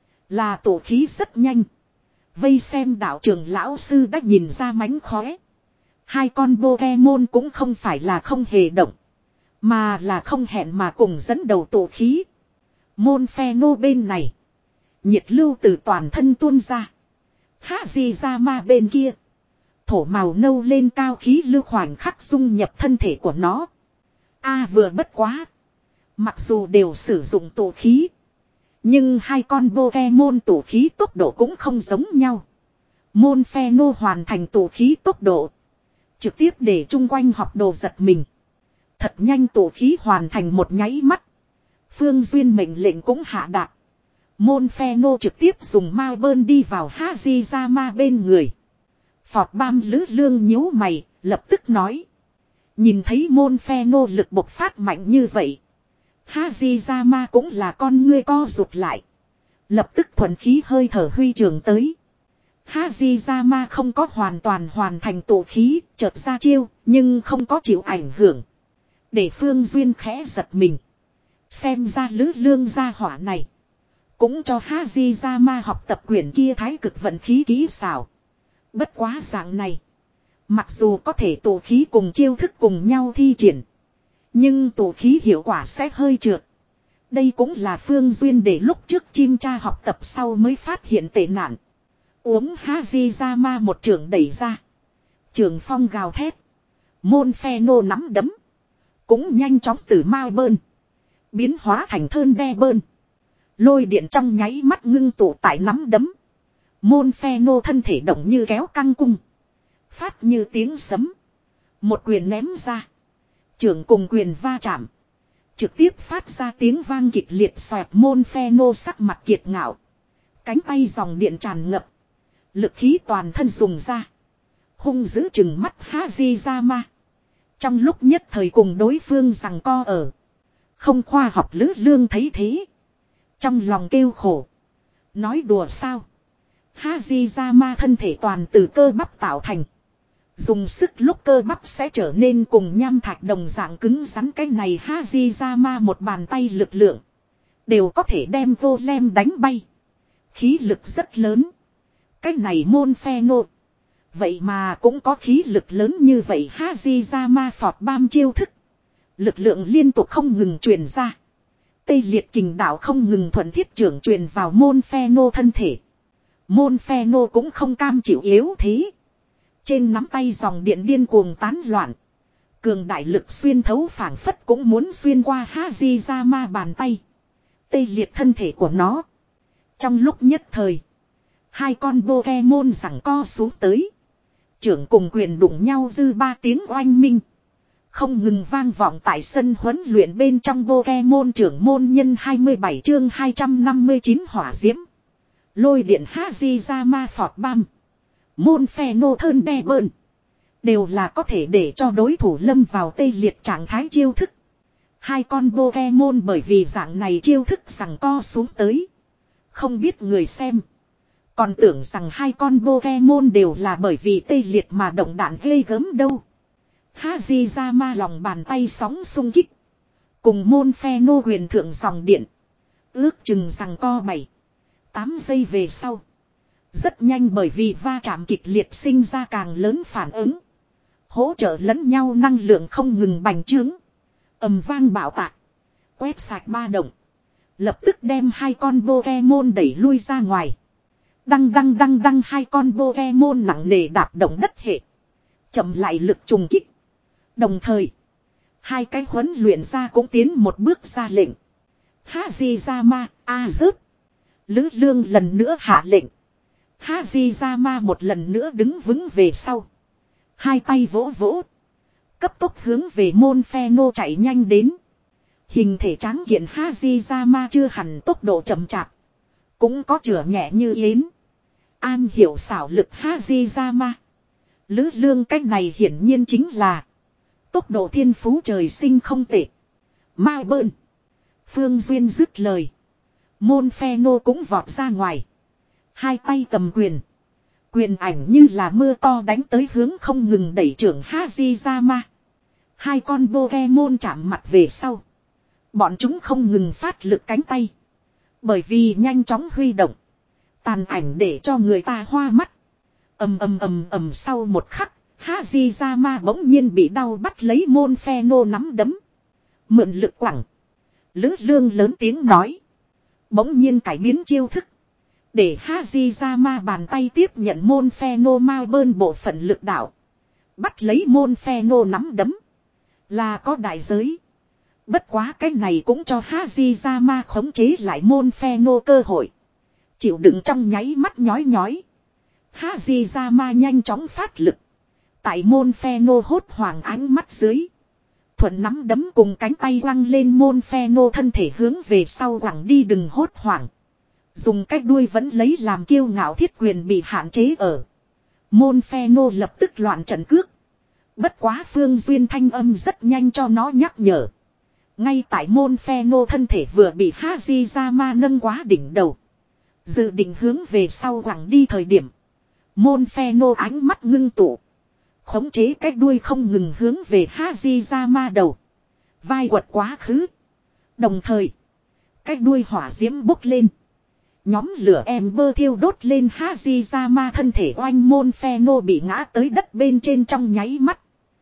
Là tổ khí rất nhanh. Vây xem đạo trưởng lão sư đã nhìn ra mánh khóe. Hai con Pokemon cũng không phải là không hề động. Mà là không hẹn mà cùng dẫn đầu tổ khí. Môn phe nô bên này. Nhiệt lưu từ toàn thân tuôn ra. Hajizama bên kia. Thổ màu nâu lên cao khí lưu khoảnh khắc dung nhập thân thể của nó. A vừa bất quá. Mặc dù đều sử dụng tổ khí. Nhưng hai con Pokemon tổ khí tốc độ cũng không giống nhau. Môn phe nô hoàn thành tổ khí tốc độ. Trực tiếp để chung quanh học đồ giật mình. Thật nhanh tổ khí hoàn thành một nháy mắt. Phương Duyên mệnh lệnh cũng hạ đạt. Môn phe nô trực tiếp dùng ma bơn đi vào Hajizama bên người. Phọt bam Lữ Lương nhíu mày, lập tức nói. Nhìn thấy môn phe nô lực bộc phát mạnh như vậy. Hajizama cũng là con ngươi co rụt lại. Lập tức thuần khí hơi thở huy trường tới. Hajizama không có hoàn toàn hoàn thành tổ khí, chợt ra chiêu, nhưng không có chịu ảnh hưởng. Để Phương Duyên khẽ giật mình. Xem ra Lữ Lương gia hỏa này. Cũng cho Hajizama học tập quyển kia thái cực vận khí kỹ xảo. Bất quá dạng này. Mặc dù có thể tổ khí cùng chiêu thức cùng nhau thi triển. Nhưng tổ khí hiệu quả sẽ hơi trượt. Đây cũng là Phương Duyên để lúc trước chim cha học tập sau mới phát hiện tệ nạn. Uống Hajizama một trường đẩy ra. Trường phong gào thét. Môn phe nô nắm đấm. Cũng nhanh chóng từ ma bơn. Biến hóa thành thơn đe bơn. Lôi điện trong nháy mắt ngưng tụ tại nắm đấm. Môn phe nô thân thể động như kéo căng cung. Phát như tiếng sấm. Một quyền ném ra. Trưởng cùng quyền va chạm. Trực tiếp phát ra tiếng vang kịch liệt xoẹt. Môn phe nô sắc mặt kiệt ngạo. Cánh tay dòng điện tràn ngập. Lực khí toàn thân dùng ra. Hung dữ chừng mắt Hajizama. Trong lúc nhất thời cùng đối phương giằng co ở. Không khoa học Lữ Lương thấy thế. Trong lòng kêu khổ. Nói đùa sao. Hajizama thân thể toàn từ cơ bắp tạo thành. Dùng sức lúc cơ bắp sẽ trở nên cùng nham thạch đồng dạng cứng rắn. Cái này Hajizama một bàn tay lực lượng. Đều có thể đem Golem đánh bay. Khí lực rất lớn. Cái này môn phe nộ. Vậy mà cũng có khí lực lớn như vậy. Hajizama phọt bam chiêu thức. Lực lượng liên tục không ngừng truyền ra. Tê liệt kình đạo không ngừng thuận thiết trưởng truyền vào môn phe nô thân thể. Môn phe nô cũng không cam chịu yếu thế. Trên nắm tay dòng điện điên cuồng tán loạn. Cường đại lực xuyên thấu phảng phất cũng muốn xuyên qua Hajizama bàn tay. Tê liệt thân thể của nó. Trong lúc nhất thời. Hai con Pokemon giằng co xuống tới. Trưởng cùng quyền đụng nhau dư ba tiếng oanh minh. Không ngừng vang vọng tại sân huấn luyện bên trong. Pokemon trưởng môn nhân hai mươi bảy chương hai trăm năm mươi chín hỏa diễm. Lôi điện Hajizama phọt bam. Môn phe nô thơn đe bơn. Đều là có thể để cho đối thủ lâm vào tê liệt trạng thái chiêu thức. Hai con Pokemon bởi vì dạng này chiêu thức giằng co xuống tới. Không biết người xem. Còn tưởng rằng hai con Pokemon đều là bởi vì tê liệt mà động đạn ghê gớm đâu. Hajizama lòng bàn tay sóng xung kích. Cùng môn phe nô quyền thượng dòng điện. Ước chừng giằng co bảy tám giây về sau. Rất nhanh bởi vì va chạm kịch liệt sinh ra càng lớn phản ứng. Hỗ trợ lẫn nhau năng lượng không ngừng bành trướng. Ầm vang bạo tạc. Quét sạch ba động. Lập tức đem hai con Pokemon đẩy lui ra ngoài. Đăng đăng đăng đăng hai con Pokemon nặng nề đạp động đất hệ. Chậm lại lực trùng kích. Đồng thời. Hai cái huấn luyện ra cũng tiến một bước ra lệnh. Hajizama, a rớt. Lữ Lương lần nữa hạ lệnh. Hajizama một lần nữa đứng vững về sau. Hai tay vỗ vỗ. Cấp tốc hướng về môn phe nô chạy nhanh đến. Hình thể tráng kiện Hajizama chưa hẳn tốc độ chậm chạp. Cũng có chửa nhẹ như yến. An hiểu xảo lực Hajizama. Lữ Lương cách này hiển nhiên chính là. Tốc độ thiên phú trời sinh không tệ. Ma bơn. Phương Duyên dứt lời. Môn phe nô cũng vọt ra ngoài. Hai tay cầm quyền. Quyền ảnh như là mưa to đánh tới hướng không ngừng đẩy trưởng Hajizama. Hai con Pokemon chạm mặt về sau. Bọn chúng không ngừng phát lực cánh tay. Bởi vì nhanh chóng huy động. Tàn ảnh để cho người ta hoa mắt. Ầm ầm ầm ầm sau một khắc. Hajizama bỗng nhiên bị đau bắt lấy môn phe nô nắm đấm. Mượn lực quẳng. Lữ Lương lớn tiếng nói. Bỗng nhiên cải biến chiêu thức. Để Hajizama bàn tay tiếp nhận môn phe nô ma bơn bộ phận lực đạo. Bắt lấy môn phe nô nắm đấm. Là có đại giới. Bất quá cái này cũng cho Hajizama khống chế lại môn phe nô cơ hội. Chịu đựng trong nháy mắt nhói nhói. Hajizama nhanh chóng phát lực. Tại môn phe nô hốt hoảng ánh mắt dưới. Thuận nắm đấm cùng cánh tay quăng lên môn phe nô thân thể hướng về sau quẳng đi đừng hốt hoảng. Dùng cách đuôi vẫn lấy làm kiêu ngạo thiết quyền bị hạn chế ở. Môn phe nô lập tức loạn trận cước. Bất quá Phương Duyên thanh âm rất nhanh cho nó nhắc nhở. Ngay tại môn phe nô thân thể vừa bị Hajizama nâng quá đỉnh đầu. Dự định hướng về sau quẳng đi thời điểm. Môn phe nô ánh mắt ngưng tụ. Khống chế cách đuôi không ngừng hướng về Hajizama đầu. Vai quật quá khứ. Đồng thời. Cách đuôi hỏa diễm bốc lên. Nhóm lửa em bơ thiêu đốt lên Hajizama thân thể oanh môn phe nô bị ngã tới đất bên trên trong nháy mắt.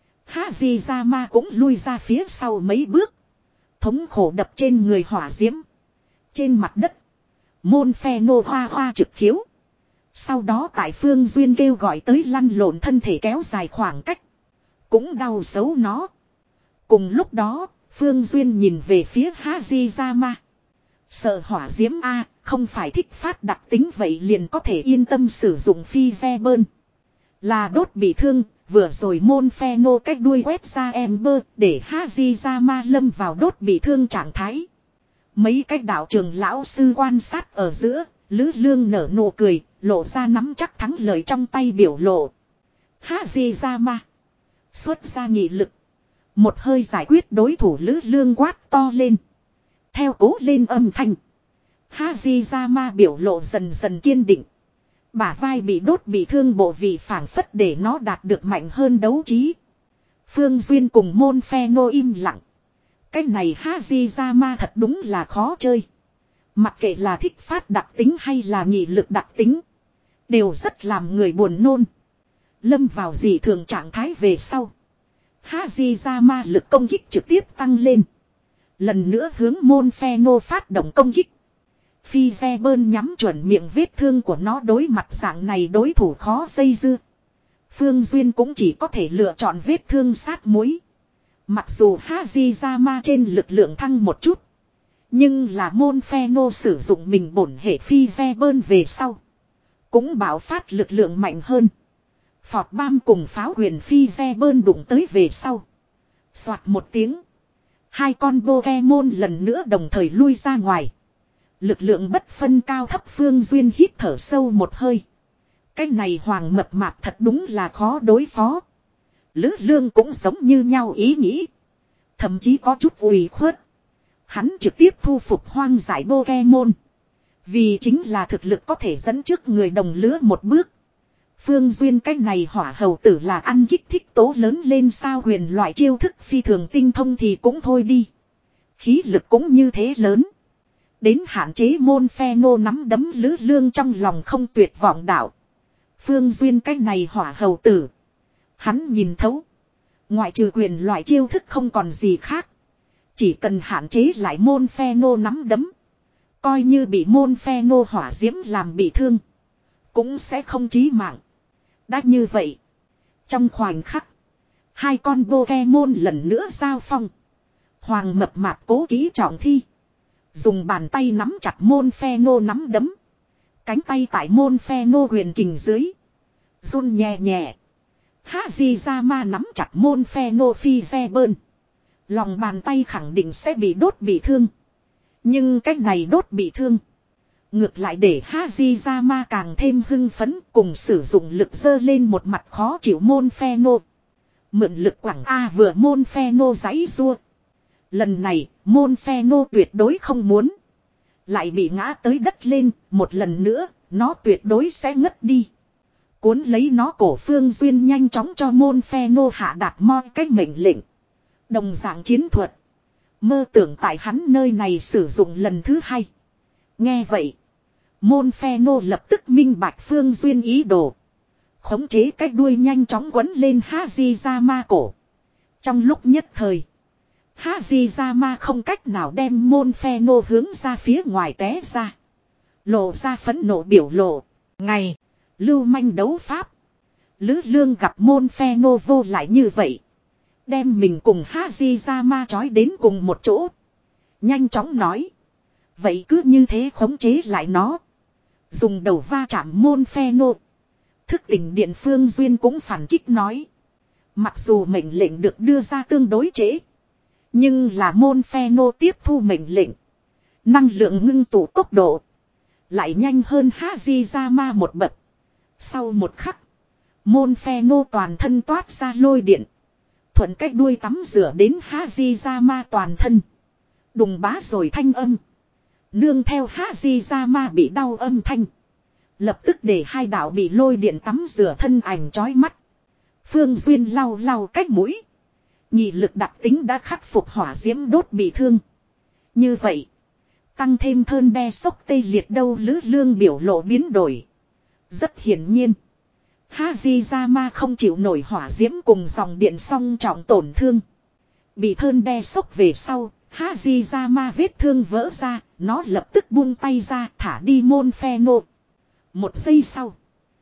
Hajizama cũng lui ra phía sau mấy bước. Thống khổ đập trên người hỏa diễm. Trên mặt đất. Môn phe nô hoa hoa trực khiếu. Sau đó tại Phương Duyên kêu gọi tới lăn lộn thân thể kéo dài khoảng cách. Cũng đau xấu nó. Cùng lúc đó, Phương Duyên nhìn về phía Hajizama. Sợ hỏa diễm A, không phải thích phát đặc tính vậy liền có thể yên tâm sử dụng phi ve bơn. Là đốt bị thương, vừa rồi môn phe nô cách đuôi quét ra Ember để Hajizama lâm vào đốt bị thương trạng thái. Mấy cách đạo trường lão sư quan sát ở giữa, Lữ Lương nở nụ cười, lộ ra nắm chắc thắng lợi trong tay biểu lộ. Hajizama xuất ra nghị lực. Một hơi giải quyết đối thủ Lữ Lương quát to lên. Theo cố lên âm thanh. Hajizama biểu lộ dần dần kiên định. Bả vai bị đốt bị thương bộ vị phản phất để nó đạt được mạnh hơn đấu trí. Phương Duyên cùng môn phe nô im lặng. Cái này Hajizama thật đúng là khó chơi. Mặc kệ là thích phát đặc tính hay là nghị lực đặc tính. Đều rất làm người buồn nôn. Lâm vào dị thường trạng thái về sau. Hajizama lực công kích trực tiếp tăng lên. Lần nữa hướng môn phe nô phát động công kích. Phi xe bơn nhắm chuẩn miệng vết thương của nó đối mặt dạng này đối thủ khó dây dưa. Phương Duyên cũng chỉ có thể lựa chọn vết thương sát muối. Mặc dù Hajizama trên lực lượng thăng một chút. Nhưng là môn phe nô sử dụng mình bổn hệ phi xe bơn về sau. Cũng bảo phát lực lượng mạnh hơn. Phọt bam cùng pháo huyền phi xe bơn đụng tới về sau. Xoạt một tiếng. Hai con Pokemon lần nữa đồng thời lui ra ngoài. Lực lượng bất phân cao thấp Phương Duyên hít thở sâu một hơi. Cái này hoàng mập mạp thật đúng là khó đối phó. Lữ Lương cũng giống như nhau ý nghĩ. Thậm chí có chút ủy khuất. Hắn trực tiếp thu phục hoang dại Pokemon. Vì chính là thực lực có thể dẫn trước người đồng lứa một bước. Phương Duyên cái này hỏa hầu tử là ăn kích thích tố lớn lên sao huyền loại chiêu thức phi thường tinh thông thì cũng thôi đi. Khí lực cũng như thế lớn. Đến hạn chế môn phe nô nắm đấm Lữ Lương trong lòng không tuyệt vọng đạo. Phương Duyên cái này hỏa hầu tử. Hắn nhìn thấu. Ngoại trừ quyền loại chiêu thức không còn gì khác. Chỉ cần hạn chế lại môn phe nô nắm đấm. Coi như bị môn phe nô hỏa diễm làm bị thương. Cũng sẽ không chí mạng. Đã như vậy. Trong khoảnh khắc. Hai con Pokemon lần nữa giao phong. Hoàng mập mạp cố kỹ trọng thi. Dùng bàn tay nắm chặt môn phe nô nắm đấm. Cánh tay tại môn phe nô huyền kình dưới. Run nhẹ nhẹ. Hajizama nắm chặt môn phe nô phi xe bơn. Lòng bàn tay khẳng định sẽ bị đốt bị thương. Nhưng cách này đốt bị thương. Ngược lại để Hajizama càng thêm hưng phấn cùng sử dụng lực dơ lên một mặt khó chịu môn phe nô. Mượn lực quảng A vừa môn phe nô giãy rua. Lần này môn phe nô tuyệt đối không muốn. Lại bị ngã tới đất lên một lần nữa nó tuyệt đối sẽ ngất đi. Cuốn lấy nó cổ Phương Duyên nhanh chóng cho môn phe nô hạ đạt mo cách mệnh lệnh. Đồng dạng chiến thuật. Mơ tưởng tại hắn nơi này sử dụng lần thứ hai. Nghe vậy. Môn phe nô lập tức minh bạch Phương Duyên ý đồ. Khống chế cách đuôi nhanh chóng quấn lên Hajizama cổ. Trong lúc nhất thời. Hajizama không cách nào đem môn phe nô hướng ra phía ngoài té ra. Lộ ra phẫn nộ biểu lộ. Ngày. Lưu manh đấu pháp. Lữ Lương gặp môn phe nô vô lại như vậy. Đem mình cùng Hajizama trói đến cùng một chỗ. Nhanh chóng nói. Vậy cứ như thế khống chế lại nó. Dùng đầu va chạm môn phe nô. Thức tỉnh điện Phương Duyên cũng phản kích nói. Mặc dù mệnh lệnh được đưa ra tương đối trễ. Nhưng là môn phe nô tiếp thu mệnh lệnh. Năng lượng ngưng tụ tốc độ. Lại nhanh hơn Hajizama một bậc. Sau một khắc. Môn phe nô toàn thân toát ra lôi điện. Thuận cách đuôi tắm rửa đến Hajizama toàn thân. Đùng bá rồi thanh âm. Nương theo Hajizama bị đau âm thanh. Lập tức để hai đạo bị lôi điện tắm rửa thân ảnh chói mắt. Phương Duyên lau lau cách mũi. Nhị lực đặc tính đã khắc phục hỏa diễm đốt bị thương. Như vậy. Tăng thêm thơn đe sốc tê liệt đâu Lữ Lương biểu lộ biến đổi. Rất hiển nhiên. Hajizama không chịu nổi hỏa diễm cùng dòng điện song trọng tổn thương. Bị thơn đe sốc về sau. Hajizama vết thương vỡ ra. Nó lập tức buông tay ra thả đi môn phe nô. Một giây sau.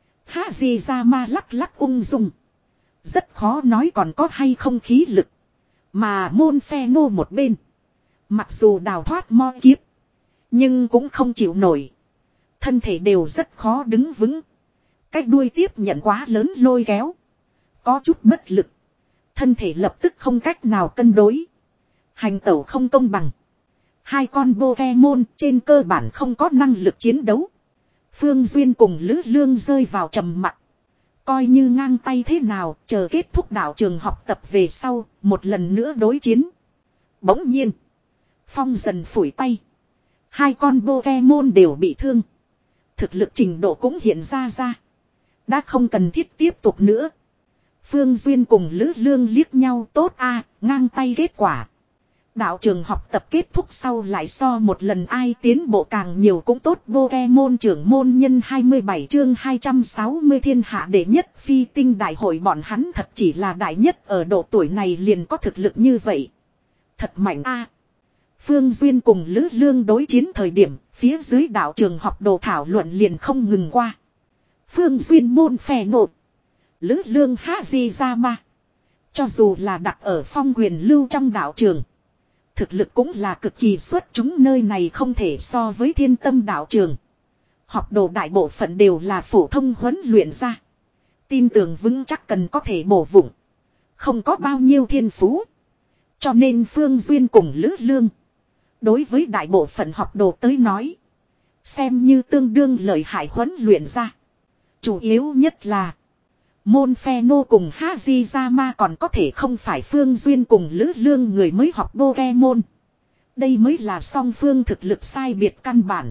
Hajizama lắc lắc ung dung. Rất khó nói còn có hay không khí lực. Mà môn phe nô một bên. Mặc dù đào thoát mo kiếp. Nhưng cũng không chịu nổi. Thân thể đều rất khó đứng vững. Cái đuôi tiếp nhận quá lớn lôi kéo. Có chút bất lực. Thân thể lập tức không cách nào cân đối. Hành tẩu không công bằng. Hai con Pokemon trên cơ bản không có năng lực chiến đấu. Phương Duyên cùng Lữ Lương rơi vào trầm mặc. Coi như ngang tay thế nào, chờ kết thúc đạo trường học tập về sau, một lần nữa đối chiến. Bỗng nhiên, Phong dần phủi tay. Hai con Pokemon đều bị thương. Thực lực trình độ cũng hiện ra ra. Đã không cần thiết tiếp tục nữa. Phương Duyên cùng Lữ Lương liếc nhau tốt a, ngang tay kết quả. Đạo trường học tập kết thúc sau lại so một lần ai tiến bộ càng nhiều cũng tốt. Pokemon trưởng môn nhân hai mươi bảy chương hai trăm sáu mươi thiên hạ đệ nhất phi tinh đại hội, bọn hắn thật chỉ là đại nhất ở độ tuổi này liền có thực lực như vậy. Thật mạnh a. Phương Duyên cùng Lữ Lương đối chiến thời điểm, phía dưới đạo trường học đồ thảo luận liền không ngừng qua. Phương Duyên môn phè nộp. Lữ Lương Hajizama. Cho dù là đặt ở phong quyền lưu trong đạo trường, thực lực cũng là cực kỳ xuất chúng, nơi này không thể so với thiên tâm đạo trường. Học đồ đại bộ phận đều là phổ thông huấn luyện ra. Tin tưởng vững chắc cần có thể bổ vụng. Không có bao nhiêu thiên phú. Cho nên Phương Duyên cùng Lữ Lương, đối với đại bộ phận học đồ tới nói, xem như tương đương lợi hại huấn luyện ra. Chủ yếu nhất là môn phe nô cùng Hajizama còn có thể không phải Phương Duyên cùng Lữ Lương người mới học Pokemon. Đây mới là song phương thực lực sai biệt căn bản.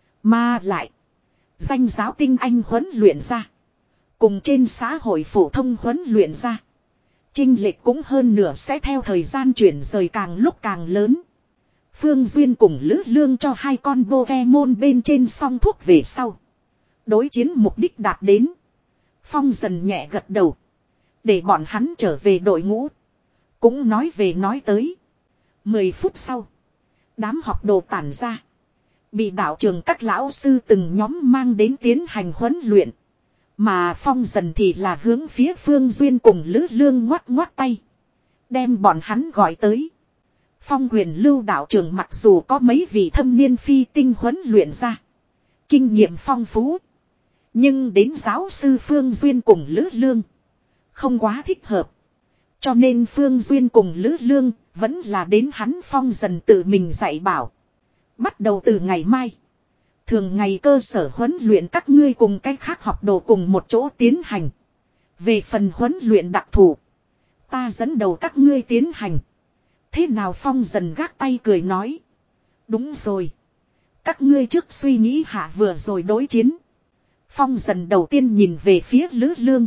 Mà lại, danh giáo tinh anh huấn luyện ra, cùng trên xã hội phổ thông huấn luyện ra, chênh lệch cũng hơn nửa sẽ theo thời gian chuyển rời càng lúc càng lớn. Phương Duyên cùng Lữ Lương cho hai con Pokemon bên trên xong thuốc về sau, đối chiến mục đích đạt đến. Phong dần nhẹ gật đầu, để bọn hắn trở về đội ngũ. Cũng nói về nói tới. Mười phút sau, đám học đồ tản ra, bị đạo trường các lão sư từng nhóm mang đến tiến hành huấn luyện. Mà Phong dần thì là hướng phía Phương Duyên cùng Lữ Lương ngoắt ngoắt tay, đem bọn hắn gọi tới. Phong quyền lưu đạo trường mặc dù có mấy vị thâm niên phi tinh huấn luyện ra, kinh nghiệm phong phú, nhưng đến giáo sư Phương Duyên cùng Lữ Lương không quá thích hợp. Cho nên Phương Duyên cùng Lữ Lương vẫn là đến hắn Phong dần tự mình dạy bảo. Bắt đầu từ ngày mai, thường ngày cơ sở huấn luyện các ngươi cùng cách khác học đồ cùng một chỗ tiến hành. Về phần huấn luyện đặc thù, ta dẫn đầu các ngươi tiến hành. Thế nào? Phong dần gác tay cười nói. Đúng rồi. Các ngươi trước suy nghĩ hạ vừa rồi đối chiến. Phong dần đầu tiên nhìn về phía Lữ Lương,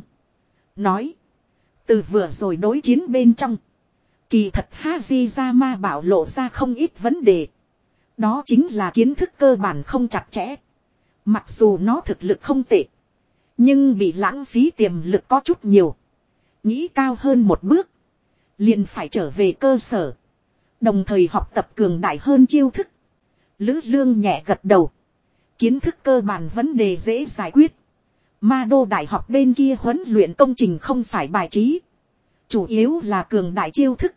nói. Từ vừa rồi đối chiến bên trong, kỳ thật Hajizama bảo lộ ra không ít vấn đề. Đó chính là kiến thức cơ bản không chặt chẽ. Mặc dù nó thực lực không tệ, nhưng bị lãng phí tiềm lực có chút nhiều. Nghĩ cao hơn một bước, liền phải trở về cơ sở, đồng thời học tập cường đại hơn chiêu thức. Lữ Lương nhẹ gật đầu. Kiến thức cơ bản vấn đề dễ giải quyết. Ma đô đại học bên kia huấn luyện công trình không phải bài trí, chủ yếu là cường đại chiêu thức.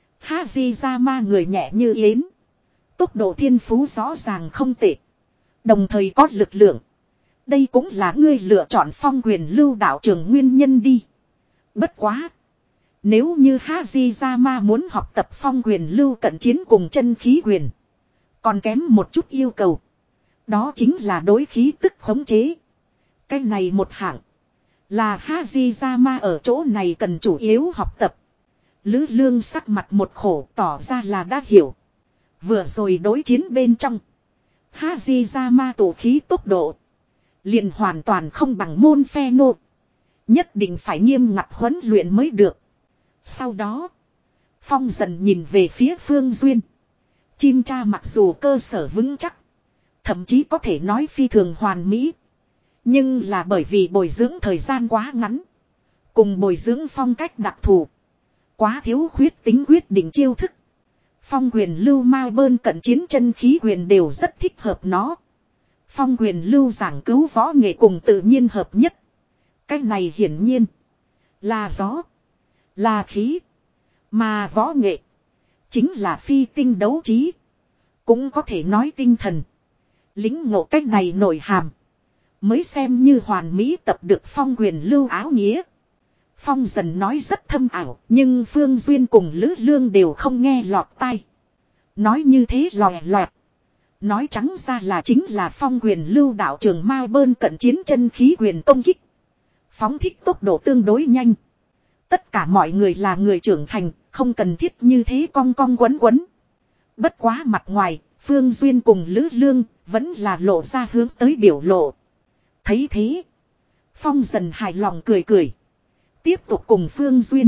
Hajizama người nhẹ như yến, tốc độ thiên phú rõ ràng không tệ, đồng thời có lực lượng. Đây cũng là ngươi lựa chọn phong quyền lưu đạo trường nguyên nhân đi. Bất quá, nếu như Hajizama muốn học tập phong quyền lưu cận chiến cùng chân khí quyền, còn kém một chút yêu cầu. Đó chính là đối khí tức khống chế. Cái này một hạng, là Hajizama ở chỗ này cần chủ yếu học tập. Lữ Lương sắc mặt một khổ, tỏ ra là đã hiểu. Vừa rồi đối chiến bên trong, Hajizama tổ khí tốc độ liền hoàn toàn không bằng môn phe nô. Nhất định phải nghiêm ngặt huấn luyện mới được. Sau đó, Phong dần nhìn về phía Phương Duyên. Chim cha mặc dù cơ sở vững chắc, thậm chí có thể nói phi thường hoàn mỹ, nhưng là bởi vì bồi dưỡng thời gian quá ngắn, cùng bồi dưỡng phong cách đặc thù, quá thiếu khuyết tính quyết định chiêu thức. Phong quyền lưu ma bơn cận chiến chân khí quyền đều rất thích hợp nó. Phong quyền lưu giảng cứu võ nghệ cùng tự nhiên hợp nhất. Cái này hiển nhiên là gió, là khí, mà võ nghệ chính là phi tinh đấu trí, cũng có thể nói tinh thần. Lính ngộ cách này nội hàm, Mới xem như hoàn mỹ tập được Phong quyền lưu áo nghĩa. Phong dần nói rất thâm ảo, nhưng Phương Duyên cùng Lữ Lương đều không nghe lọt tai. Nói như thế lòe loẹt. Nói trắng ra là chính là Phong quyền lưu đạo trường Mao Bơn cận chiến chân khí quyền công kích. Phóng thích tốc độ tương đối nhanh. Tất cả mọi người là người trưởng thành, không cần thiết như thế cong cong quấn quấn. Bất quá mặt ngoài, Phương Duyên cùng Lữ Lương vẫn là lộ ra hướng tới biểu lộ. Thấy thế, Phong dần hài lòng cười cười. Tiếp tục cùng Phương Duyên,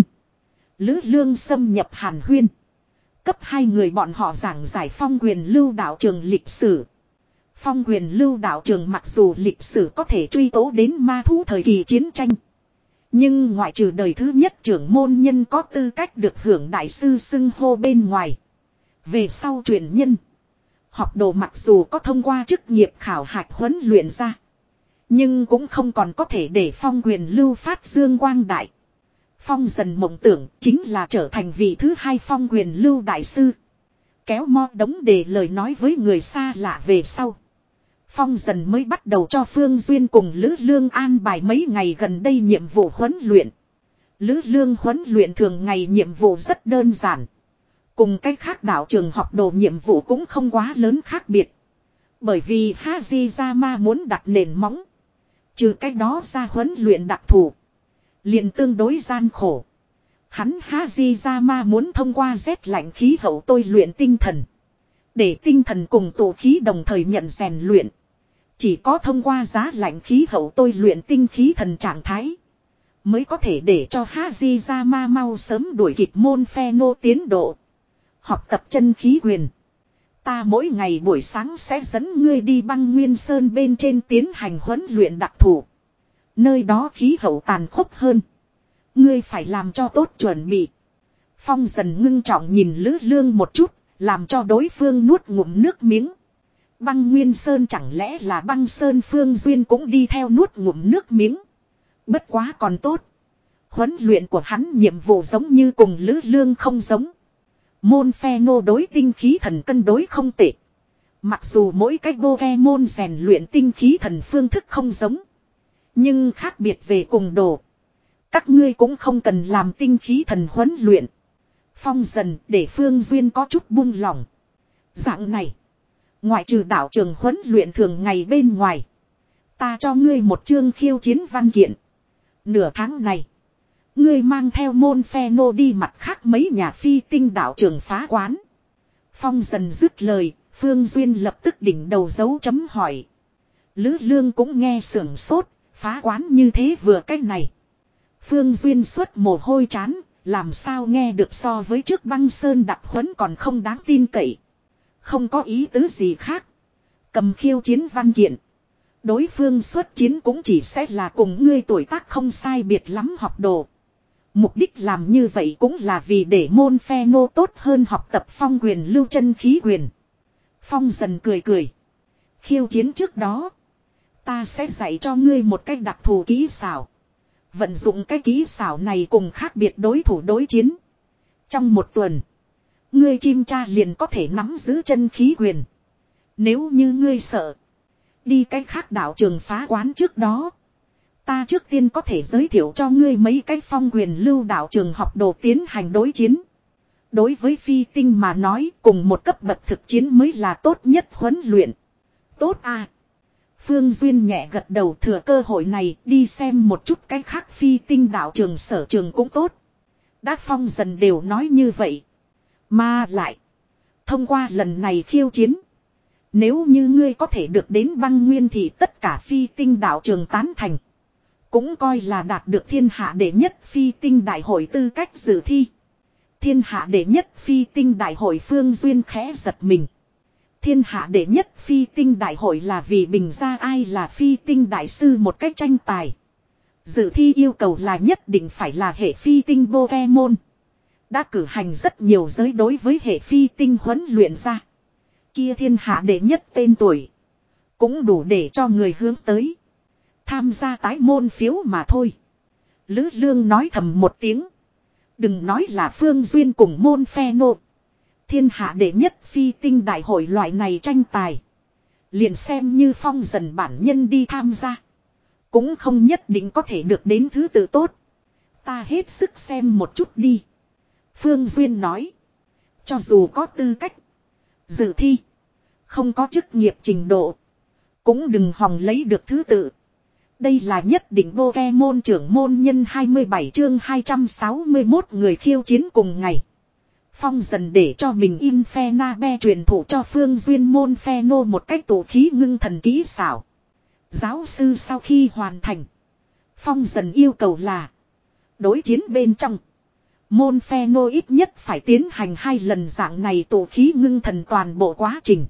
Lữ Lương xâm nhập hàn huyên. Cấp hai người bọn họ giảng giải Phong quyền lưu đạo trường lịch sử. Phong quyền lưu đạo trường mặc dù lịch sử có thể truy tố đến ma thú thời kỳ chiến tranh. Nhưng ngoại trừ đời thứ nhất trưởng môn nhân có tư cách được hưởng đại sư xưng hô bên ngoài. Về sau truyền nhân, học đồ mặc dù có thông qua chức nghiệp khảo hạch huấn luyện ra. Nhưng cũng không còn có thể để Phong quyền lưu phát dương quang đại. Phong dần mộng tưởng chính là trở thành vị thứ hai Phong quyền lưu đại sư. Kéo mo đống đề lời nói với người xa lạ về sau. Phong dần mới bắt đầu cho Phương Duyên cùng Lữ Lương an bài mấy ngày gần đây nhiệm vụ huấn luyện. Lữ Lương huấn luyện thường ngày nhiệm vụ rất đơn giản. Cùng cách khác đạo trường học đồ nhiệm vụ cũng không quá lớn khác biệt. Bởi vì Hajizama muốn đặt nền móng. Trừ cách đó ra huấn luyện đặc thù liền tương đối gian khổ. Hắn Hajizama muốn thông qua rét lạnh khí hậu tôi luyện tinh thần. Để tinh thần cùng tổ khí đồng thời nhận rèn luyện. Chỉ có thông qua giá lạnh khí hậu tôi luyện tinh khí thần trạng thái. Mới có thể để cho Hajizama mau sớm đuổi kịp môn Pheno tiến độ. Học tập chân khí quyền. Ta mỗi ngày buổi sáng sẽ dẫn ngươi đi băng nguyên sơn bên trên tiến hành huấn luyện đặc thù. Nơi đó khí hậu tàn khốc hơn. Ngươi phải làm cho tốt chuẩn bị. Phong dần ngưng trọng nhìn Lữ Lương một chút, làm cho đối phương nuốt ngụm nước miếng. Băng nguyên sơn chẳng lẽ là băng sơn Phương Duyên cũng đi theo nuốt ngụm nước miếng. Bất quá còn tốt. Huấn luyện của hắn nhiệm vụ giống như cùng Lữ Lương không giống. Môn Pheno đối tinh khí thần cân đối không tệ. Mặc dù mỗi cách Pokemon rèn luyện tinh khí thần phương thức không giống. Nhưng khác biệt về cùng đồ. Các ngươi cũng không cần làm tinh khí thần huấn luyện. Phong dần để Phương Duyên có chút buông lỏng. Dạng này. Ngoại trừ đạo trường huấn luyện thường ngày bên ngoài. Ta cho ngươi một chương khiêu chiến văn kiện. Nửa tháng này. Ngươi mang theo môn Pheno đi mặt khác mấy nhà phi tinh đạo trường phá quán. Phong dần dứt lời. Phương Duyên lập tức đỉnh đầu dấu chấm hỏi. Lữ Lương cũng nghe sưởng sốt. Phá quán như thế vừa cách này. Phương Duyên xuất mồ hôi chán. Làm sao nghe được so với trước băng sơn đặc huấn còn không đáng tin cậy. Không có ý tứ gì khác. Cầm khiêu chiến văn kiện. Đối phương xuất chiến cũng chỉ sẽ là cùng ngươi tuổi tác không sai biệt lắm học đồ. Mục đích làm như vậy cũng là vì để môn Pheno tốt hơn học tập Phong quyền lưu chân khí quyền. Phong dần cười cười. Khiêu chiến trước đó. Ta sẽ dạy cho ngươi một cách đặc thù kỹ xảo. Vận dụng cái kỹ xảo này cùng khác biệt đối thủ đối chiến. Trong một tuần. Ngươi chim cha liền có thể nắm giữ chân khí quyền. Nếu như ngươi sợ. Đi cách khác đạo trường phá quán trước đó. Ta trước tiên có thể giới thiệu cho ngươi mấy cái phong quyền lưu đạo trường học đồ tiến hành đối chiến. Đối với phi tinh mà nói cùng một cấp bậc thực chiến mới là tốt nhất huấn luyện. Tốt à. Phương Duyên nhẹ gật đầu thừa cơ hội này đi xem một chút cái khác phi tinh đạo trường sở trường cũng tốt. Đắc Phong dần đều nói như vậy. Mà lại. Thông qua lần này khiêu chiến. Nếu như ngươi có thể được đến băng nguyên thì tất cả phi tinh đạo trường tán thành. Cũng coi là đạt được thiên hạ đệ nhất phi tinh đại hội tư cách dự thi. Thiên hạ đệ nhất phi tinh đại hội Phương Duyên khẽ giật mình. Thiên hạ đệ nhất phi tinh đại hội là vì bình ra ai là phi tinh đại sư một cách tranh tài. Dự thi yêu cầu là nhất định phải là hệ phi tinh Pokemon. Đã cử hành rất nhiều giới đối với hệ phi tinh huấn luyện ra. Kia thiên hạ đệ nhất tên tuổi. Cũng đủ để cho người hướng tới. Tham gia tái môn phiếu mà thôi. Lữ Lương nói thầm một tiếng. Đừng nói là Phương Duyên cùng môn Pheno. Thiên hạ đệ nhất phi tinh đại hội loại này tranh tài. Liền xem như Phong dần bản nhân đi tham gia. cũng không nhất định có thể được đến thứ tự tốt. Ta hết sức xem một chút đi. Phương Duyên nói. Cho dù có tư cách. Dự thi. Không có chức nghiệp trình độ. Cũng đừng hòng lấy được thứ tự. Đây là nhất định Pokemon trưởng môn nhân hai mươi bảy chương hai trăm sáu mươi mốt người khiêu chiến cùng ngày. Phong dần để cho mình Infenabe truyền thụ cho Phương Duyên môn Pheno một cách tụ khí ngưng thần kỹ xảo. Giáo sư sau khi hoàn thành. Phong dần yêu cầu là. Đối chiến bên trong. Môn Pheno ít nhất phải tiến hành hai lần dạng này tụ khí ngưng thần toàn bộ quá trình.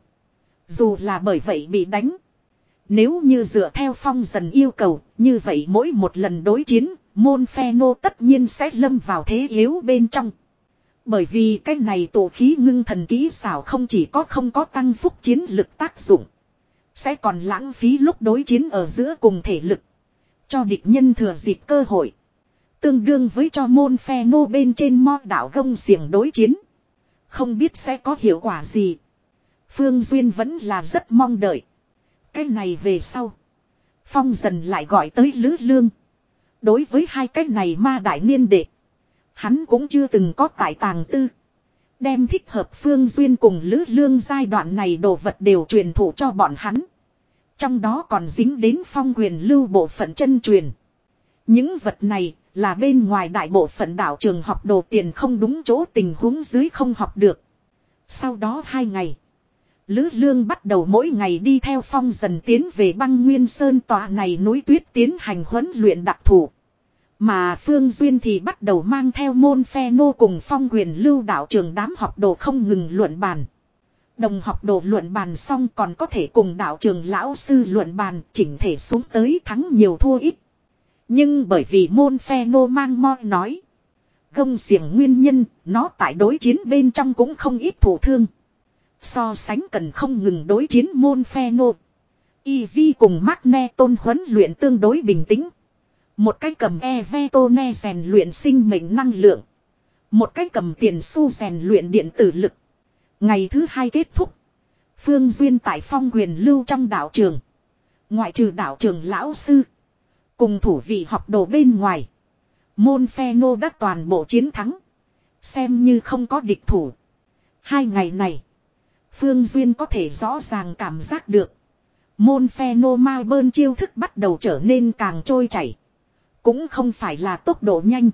Dù là bởi vậy bị đánh. Nếu như dựa theo Phong dần yêu cầu, như vậy mỗi một lần đối chiến, môn Pheno tất nhiên sẽ lâm vào thế yếu bên trong. Bởi vì cái này tổ khí ngưng thần kỹ xảo không chỉ có không có tăng phúc chiến lực tác dụng. Sẽ còn lãng phí lúc đối chiến ở giữa cùng thể lực. Cho địch nhân thừa dịp cơ hội. Tương đương với cho môn Pheno bên trên mo đảo gông xiềng đối chiến. Không biết sẽ có hiệu quả gì. Phương Duyên vẫn là rất mong đợi. Cái này về sau. Phong dần lại gọi tới Lữ Lương. Đối với hai cái này ma đại niên đệ. Hắn cũng chưa từng có tại tàng tư. Đem thích hợp Phương Duyên cùng Lữ Lương giai đoạn này đồ vật đều truyền thụ cho bọn hắn. Trong đó còn dính đến phong quyền lưu bộ phận chân truyền. Những vật này là bên ngoài đại bộ phận đạo trường học đồ tiền không đúng chỗ tình huống dưới không học được. Sau đó hai ngày. Lữ Lương bắt đầu mỗi ngày đi theo Phong dần tiến về băng nguyên sơn tòa này núi tuyết tiến hành huấn luyện đặc thù. Mà Phương Duyên thì bắt đầu mang theo môn Pheno cùng phong quyền lưu đạo trường đám học đồ không ngừng luận bàn. Đồng học đồ luận bàn xong còn có thể cùng đạo trường lão sư luận bàn chỉnh thể xuống tới thắng nhiều thua ít. Nhưng bởi vì môn Pheno mang mo nói. Gông xiềng nguyên nhân, nó tại đối chiến bên trong cũng không ít thổ thương. So sánh cần không ngừng đối chiến môn Pheno. Eevee cùng Magneton huấn luyện tương đối bình tĩnh. Một cái cầm Evetone rèn luyện sinh mệnh năng lượng. Một cái cầm tiền xu rèn luyện điện tử lực. Ngày thứ hai kết thúc. Phương Duyên tại phong quyền lưu trong đạo trường. Ngoại trừ đạo trường lão sư. Cùng thủ vị học đồ bên ngoài. Môn Pheno đã toàn bộ chiến thắng. Xem như không có địch thủ. Hai ngày này. Phương Duyên có thể rõ ràng cảm giác được. Môn Pheno ma bơn chiêu thức bắt đầu trở nên càng trôi chảy. Cũng không phải là tốc độ nhanh.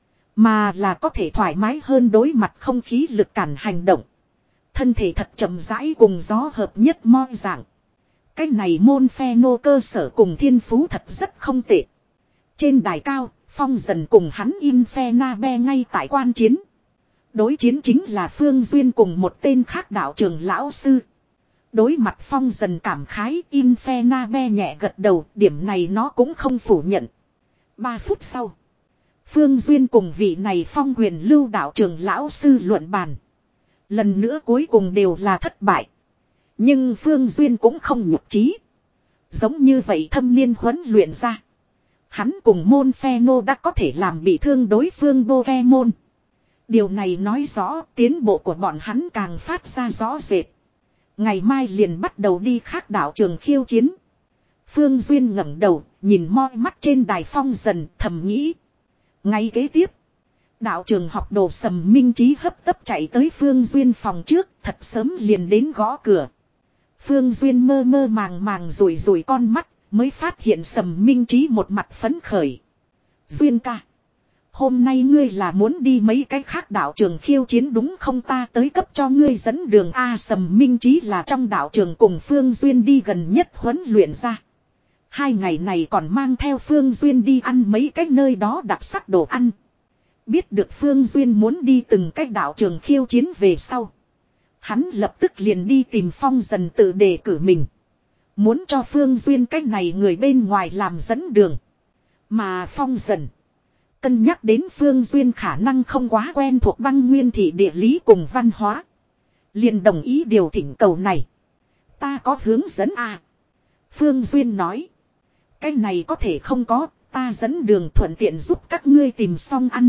Mà là có thể thoải mái hơn đối mặt không khí lực cản hành động. Thân thể thật chậm rãi cùng gió hợp nhất mo dạng. Cái này môn Pheno cơ sở cùng thiên phú thật rất không tệ. Trên đài cao, Phong dần cùng hắn Infenabe ngay tại quan chiến. Đối chiến chính là Phương Duyên cùng một tên khác đạo trường lão sư. Đối mặt Phong dần cảm khái Infenabe nhẹ gật đầu, điểm này nó cũng không phủ nhận. Ba phút sau. Phương Duyên cùng vị này phong quyền lưu đạo trường lão sư luận bàn. Lần nữa cuối cùng đều là thất bại. Nhưng Phương Duyên cũng không nhục chí. Giống như vậy thâm niên huấn luyện ra. Hắn cùng môn Pheno đã có thể làm bị thương đối phương Pokemon. Điều này nói rõ tiến bộ của bọn hắn càng phát ra rõ rệt. Ngày mai liền bắt đầu đi khác đạo trường khiêu chiến. Phương Duyên ngẩng đầu, nhìn moi mắt trên đài Phong dần, thầm nghĩ. Ngay kế tiếp, đạo trường học đồ Sầm Minh Trí hấp tấp chạy tới Phương Duyên phòng trước, thật sớm liền đến gõ cửa. Phương Duyên mơ mơ màng màng rủi rủi con mắt, mới phát hiện Sầm Minh Trí một mặt phấn khởi. Duyên ca, hôm nay ngươi là muốn đi mấy cái khác đạo trường khiêu chiến đúng không, ta tới cấp cho ngươi dẫn đường. A Sầm Minh Trí là trong đạo trường cùng Phương Duyên đi gần nhất huấn luyện ra. Hai ngày này còn mang theo Phương Duyên đi ăn mấy cái nơi đó đặc sắc đồ ăn. Biết được Phương Duyên muốn đi từng cái đạo trường khiêu chiến về sau. Hắn lập tức liền đi tìm Phong dần tự đề cử mình. Muốn cho Phương Duyên cái này người bên ngoài làm dẫn đường. Mà Phong dần cân nhắc đến Phương Duyên khả năng không quá quen thuộc băng nguyên thị địa lý cùng văn hóa. Liền đồng ý điều thỉnh cầu này. Ta có hướng dẫn à? Phương Duyên nói. Cái này có thể không có, ta dẫn đường thuận tiện giúp các ngươi tìm xong ăn.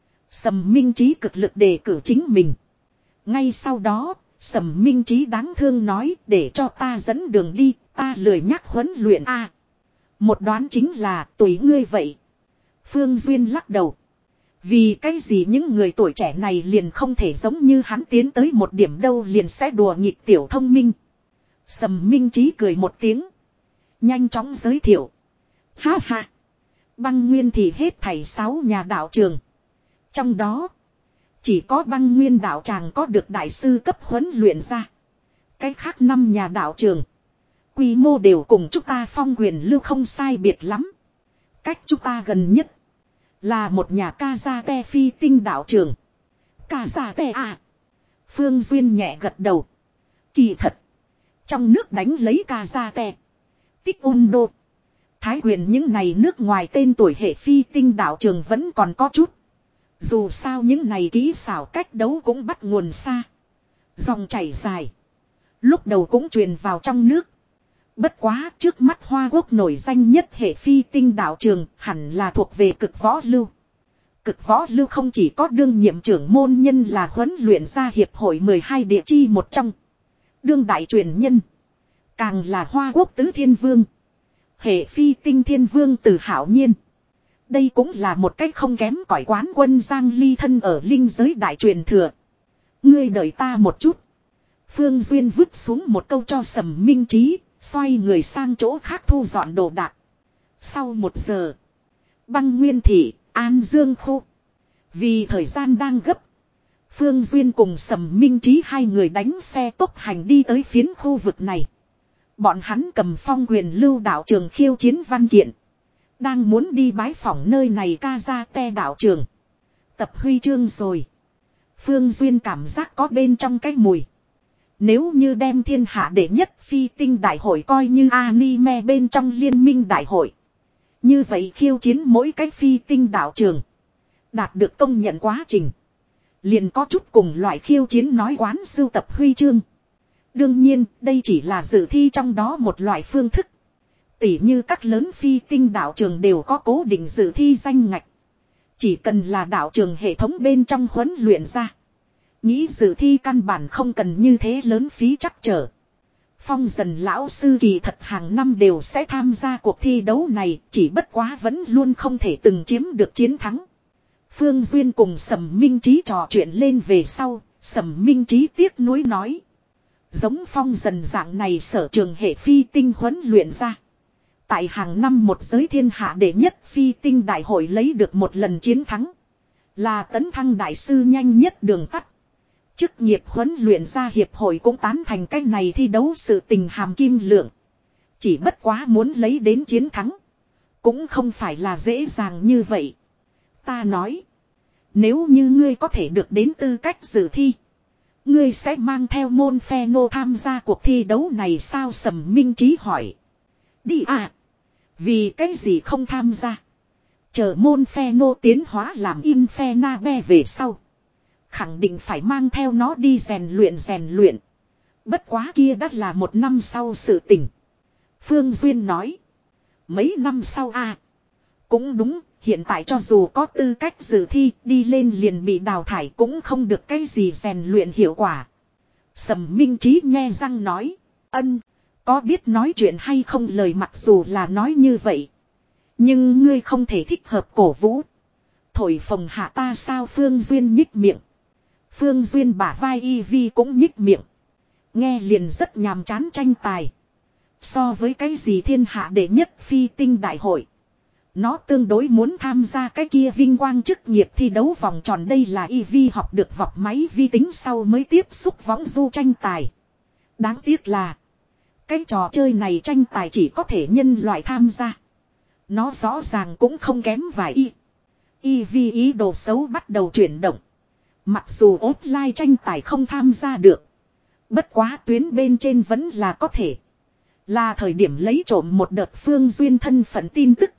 Sầm Minh Trí cực lực đề cử chính mình. Ngay sau đó, Sầm Minh Trí đáng thương nói để cho ta dẫn đường đi, ta lười nhắc huấn luyện a. À, Một đoán chính là tùy ngươi vậy. Phương Duyên lắc đầu. Vì cái gì những người tuổi trẻ này liền không thể giống như hắn tiến tới một điểm đâu liền sẽ đùa nghịch tiểu thông minh. Sầm Minh Trí cười một tiếng. Nhanh chóng giới thiệu. Ha ha. Băng Nguyên thì hết thảy sáu nhà đạo trường. Trong đó. Chỉ có Băng Nguyên đạo tràng có được đại sư cấp huấn luyện ra. Cái khác năm nhà đạo trường. Quy mô đều cùng chúng ta Phong Huyền Lưu không sai biệt lắm. Cách chúng ta gần nhất. Là một nhà Kazate phi tinh đạo trường. Kazate à. Phương Duyên nhẹ gật đầu. Kỳ thật. Trong nước đánh lấy Kazate. Tích ôn đô. Thái quyền những này nước ngoài tên tuổi hệ phi tinh đạo trường vẫn còn có chút. Dù sao những này kỹ xảo cách đấu cũng bắt nguồn xa. Dòng chảy dài. Lúc đầu cũng truyền vào trong nước. Bất quá trước mắt Hoa Quốc nổi danh nhất hệ phi tinh đạo trường hẳn là thuộc về cực võ lưu. Cực võ lưu không chỉ có đương nhiệm trưởng môn nhân là huấn luyện gia hiệp hội mười hai địa chi một trong. Đương đại truyền nhân. Càng là Hoa Quốc tứ thiên vương. Hệ phi tinh thiên vương từ Hảo Nhiên. Đây cũng là một cách không kém cỏi quán quân Giang Ly thân ở linh giới đại truyền thừa. Ngươi đợi ta một chút. Phương Duyên vứt xuống một câu cho Sầm Minh Trí, xoay người sang chỗ khác thu dọn đồ đạc. Sau một giờ. Băng Nguyên thị, An Dương khu. Vì thời gian đang gấp. Phương Duyên cùng Sầm Minh Trí hai người đánh xe tốc hành đi tới phiến khu vực này. Bọn hắn cầm Phong Huyền Lưu đạo trường khiêu chiến văn kiện. Đang muốn đi bái phỏng nơi này Kazate đạo trường. Tập huy chương rồi. Phương Duyên cảm giác có bên trong cái mùi. Nếu như đem thiên hạ đệ nhất phi tinh đại hội coi như anime bên trong liên minh đại hội. Như vậy khiêu chiến mỗi cái phi tinh đạo trường. Đạt được công nhận quá trình. Liền có chút cùng loại khiêu chiến nói quán sưu tập huy chương. Đương nhiên đây chỉ là dự thi trong đó một loại phương thức. Tỉ như các lớn phi tinh đạo trường đều có cố định dự thi danh ngạch. Chỉ cần là đạo trường hệ thống bên trong huấn luyện ra. Nghĩ dự thi căn bản không cần như thế lớn phí chắc trở. Phong Dần lão sư kỳ thật hàng năm đều sẽ tham gia cuộc thi đấu này. Chỉ bất quá vẫn luôn không thể từng chiếm được chiến thắng. Phương Duyên cùng Sầm Minh Trí trò chuyện lên về sau. Sầm Minh Trí tiếc nuối nói. Giống Phong Dần dạng này sở trường hệ phi tinh huấn luyện ra. Tại hàng năm một giới thiên hạ đệ nhất phi tinh đại hội lấy được một lần chiến thắng. Là tấn thăng đại sư nhanh nhất đường tắt. Chức nghiệp huấn luyện ra hiệp hội cũng tán thành cách này thi đấu sự tình hàm kim lượng. Chỉ bất quá muốn lấy đến chiến thắng. Cũng không phải là dễ dàng như vậy. Ta nói. Nếu như ngươi có thể được đến tư cách dự thi. Ngươi sẽ mang theo môn phe nô tham gia cuộc thi đấu này sao Sầm Minh Trí hỏi. Đi à. Vì cái gì không tham gia. Chờ môn phe nô tiến hóa làm in phe na be về sau. Khẳng định phải mang theo nó đi rèn luyện rèn luyện. Bất quá kia đã là một năm sau sự tình. Phương Duyên nói. Mấy năm sau à. Cũng đúng, hiện tại cho dù có tư cách dự thi đi lên liền bị đào thải cũng không được cái gì rèn luyện hiệu quả. Sầm Minh Trí nghe răng nói. Ân, có biết nói chuyện hay không lời mặc dù là nói như vậy. Nhưng ngươi không thể thích hợp cổ vũ. Thổi phồng hạ ta sao Phương Duyên nhích miệng. Phương Duyên bả vai y vi cũng nhích miệng. Nghe liền rất nhàm chán tranh tài. So với cái gì thiên hạ đệ nhất phi tinh đại hội. Nó tương đối muốn tham gia cái kia vinh quang chức nghiệp thi đấu vòng tròn đây là y vi học được vọc máy vi tính sau mới tiếp xúc võng du tranh tài. Đáng tiếc là. Cái trò chơi này tranh tài chỉ có thể nhân loại tham gia. Nó rõ ràng cũng không kém vài y. Y vi ý đồ xấu bắt đầu chuyển động. Mặc dù offline tranh tài không tham gia được. Bất quá tuyến bên trên vẫn là có thể. Là thời điểm lấy trộm một đợt Phương Duyên thân phận tin tức.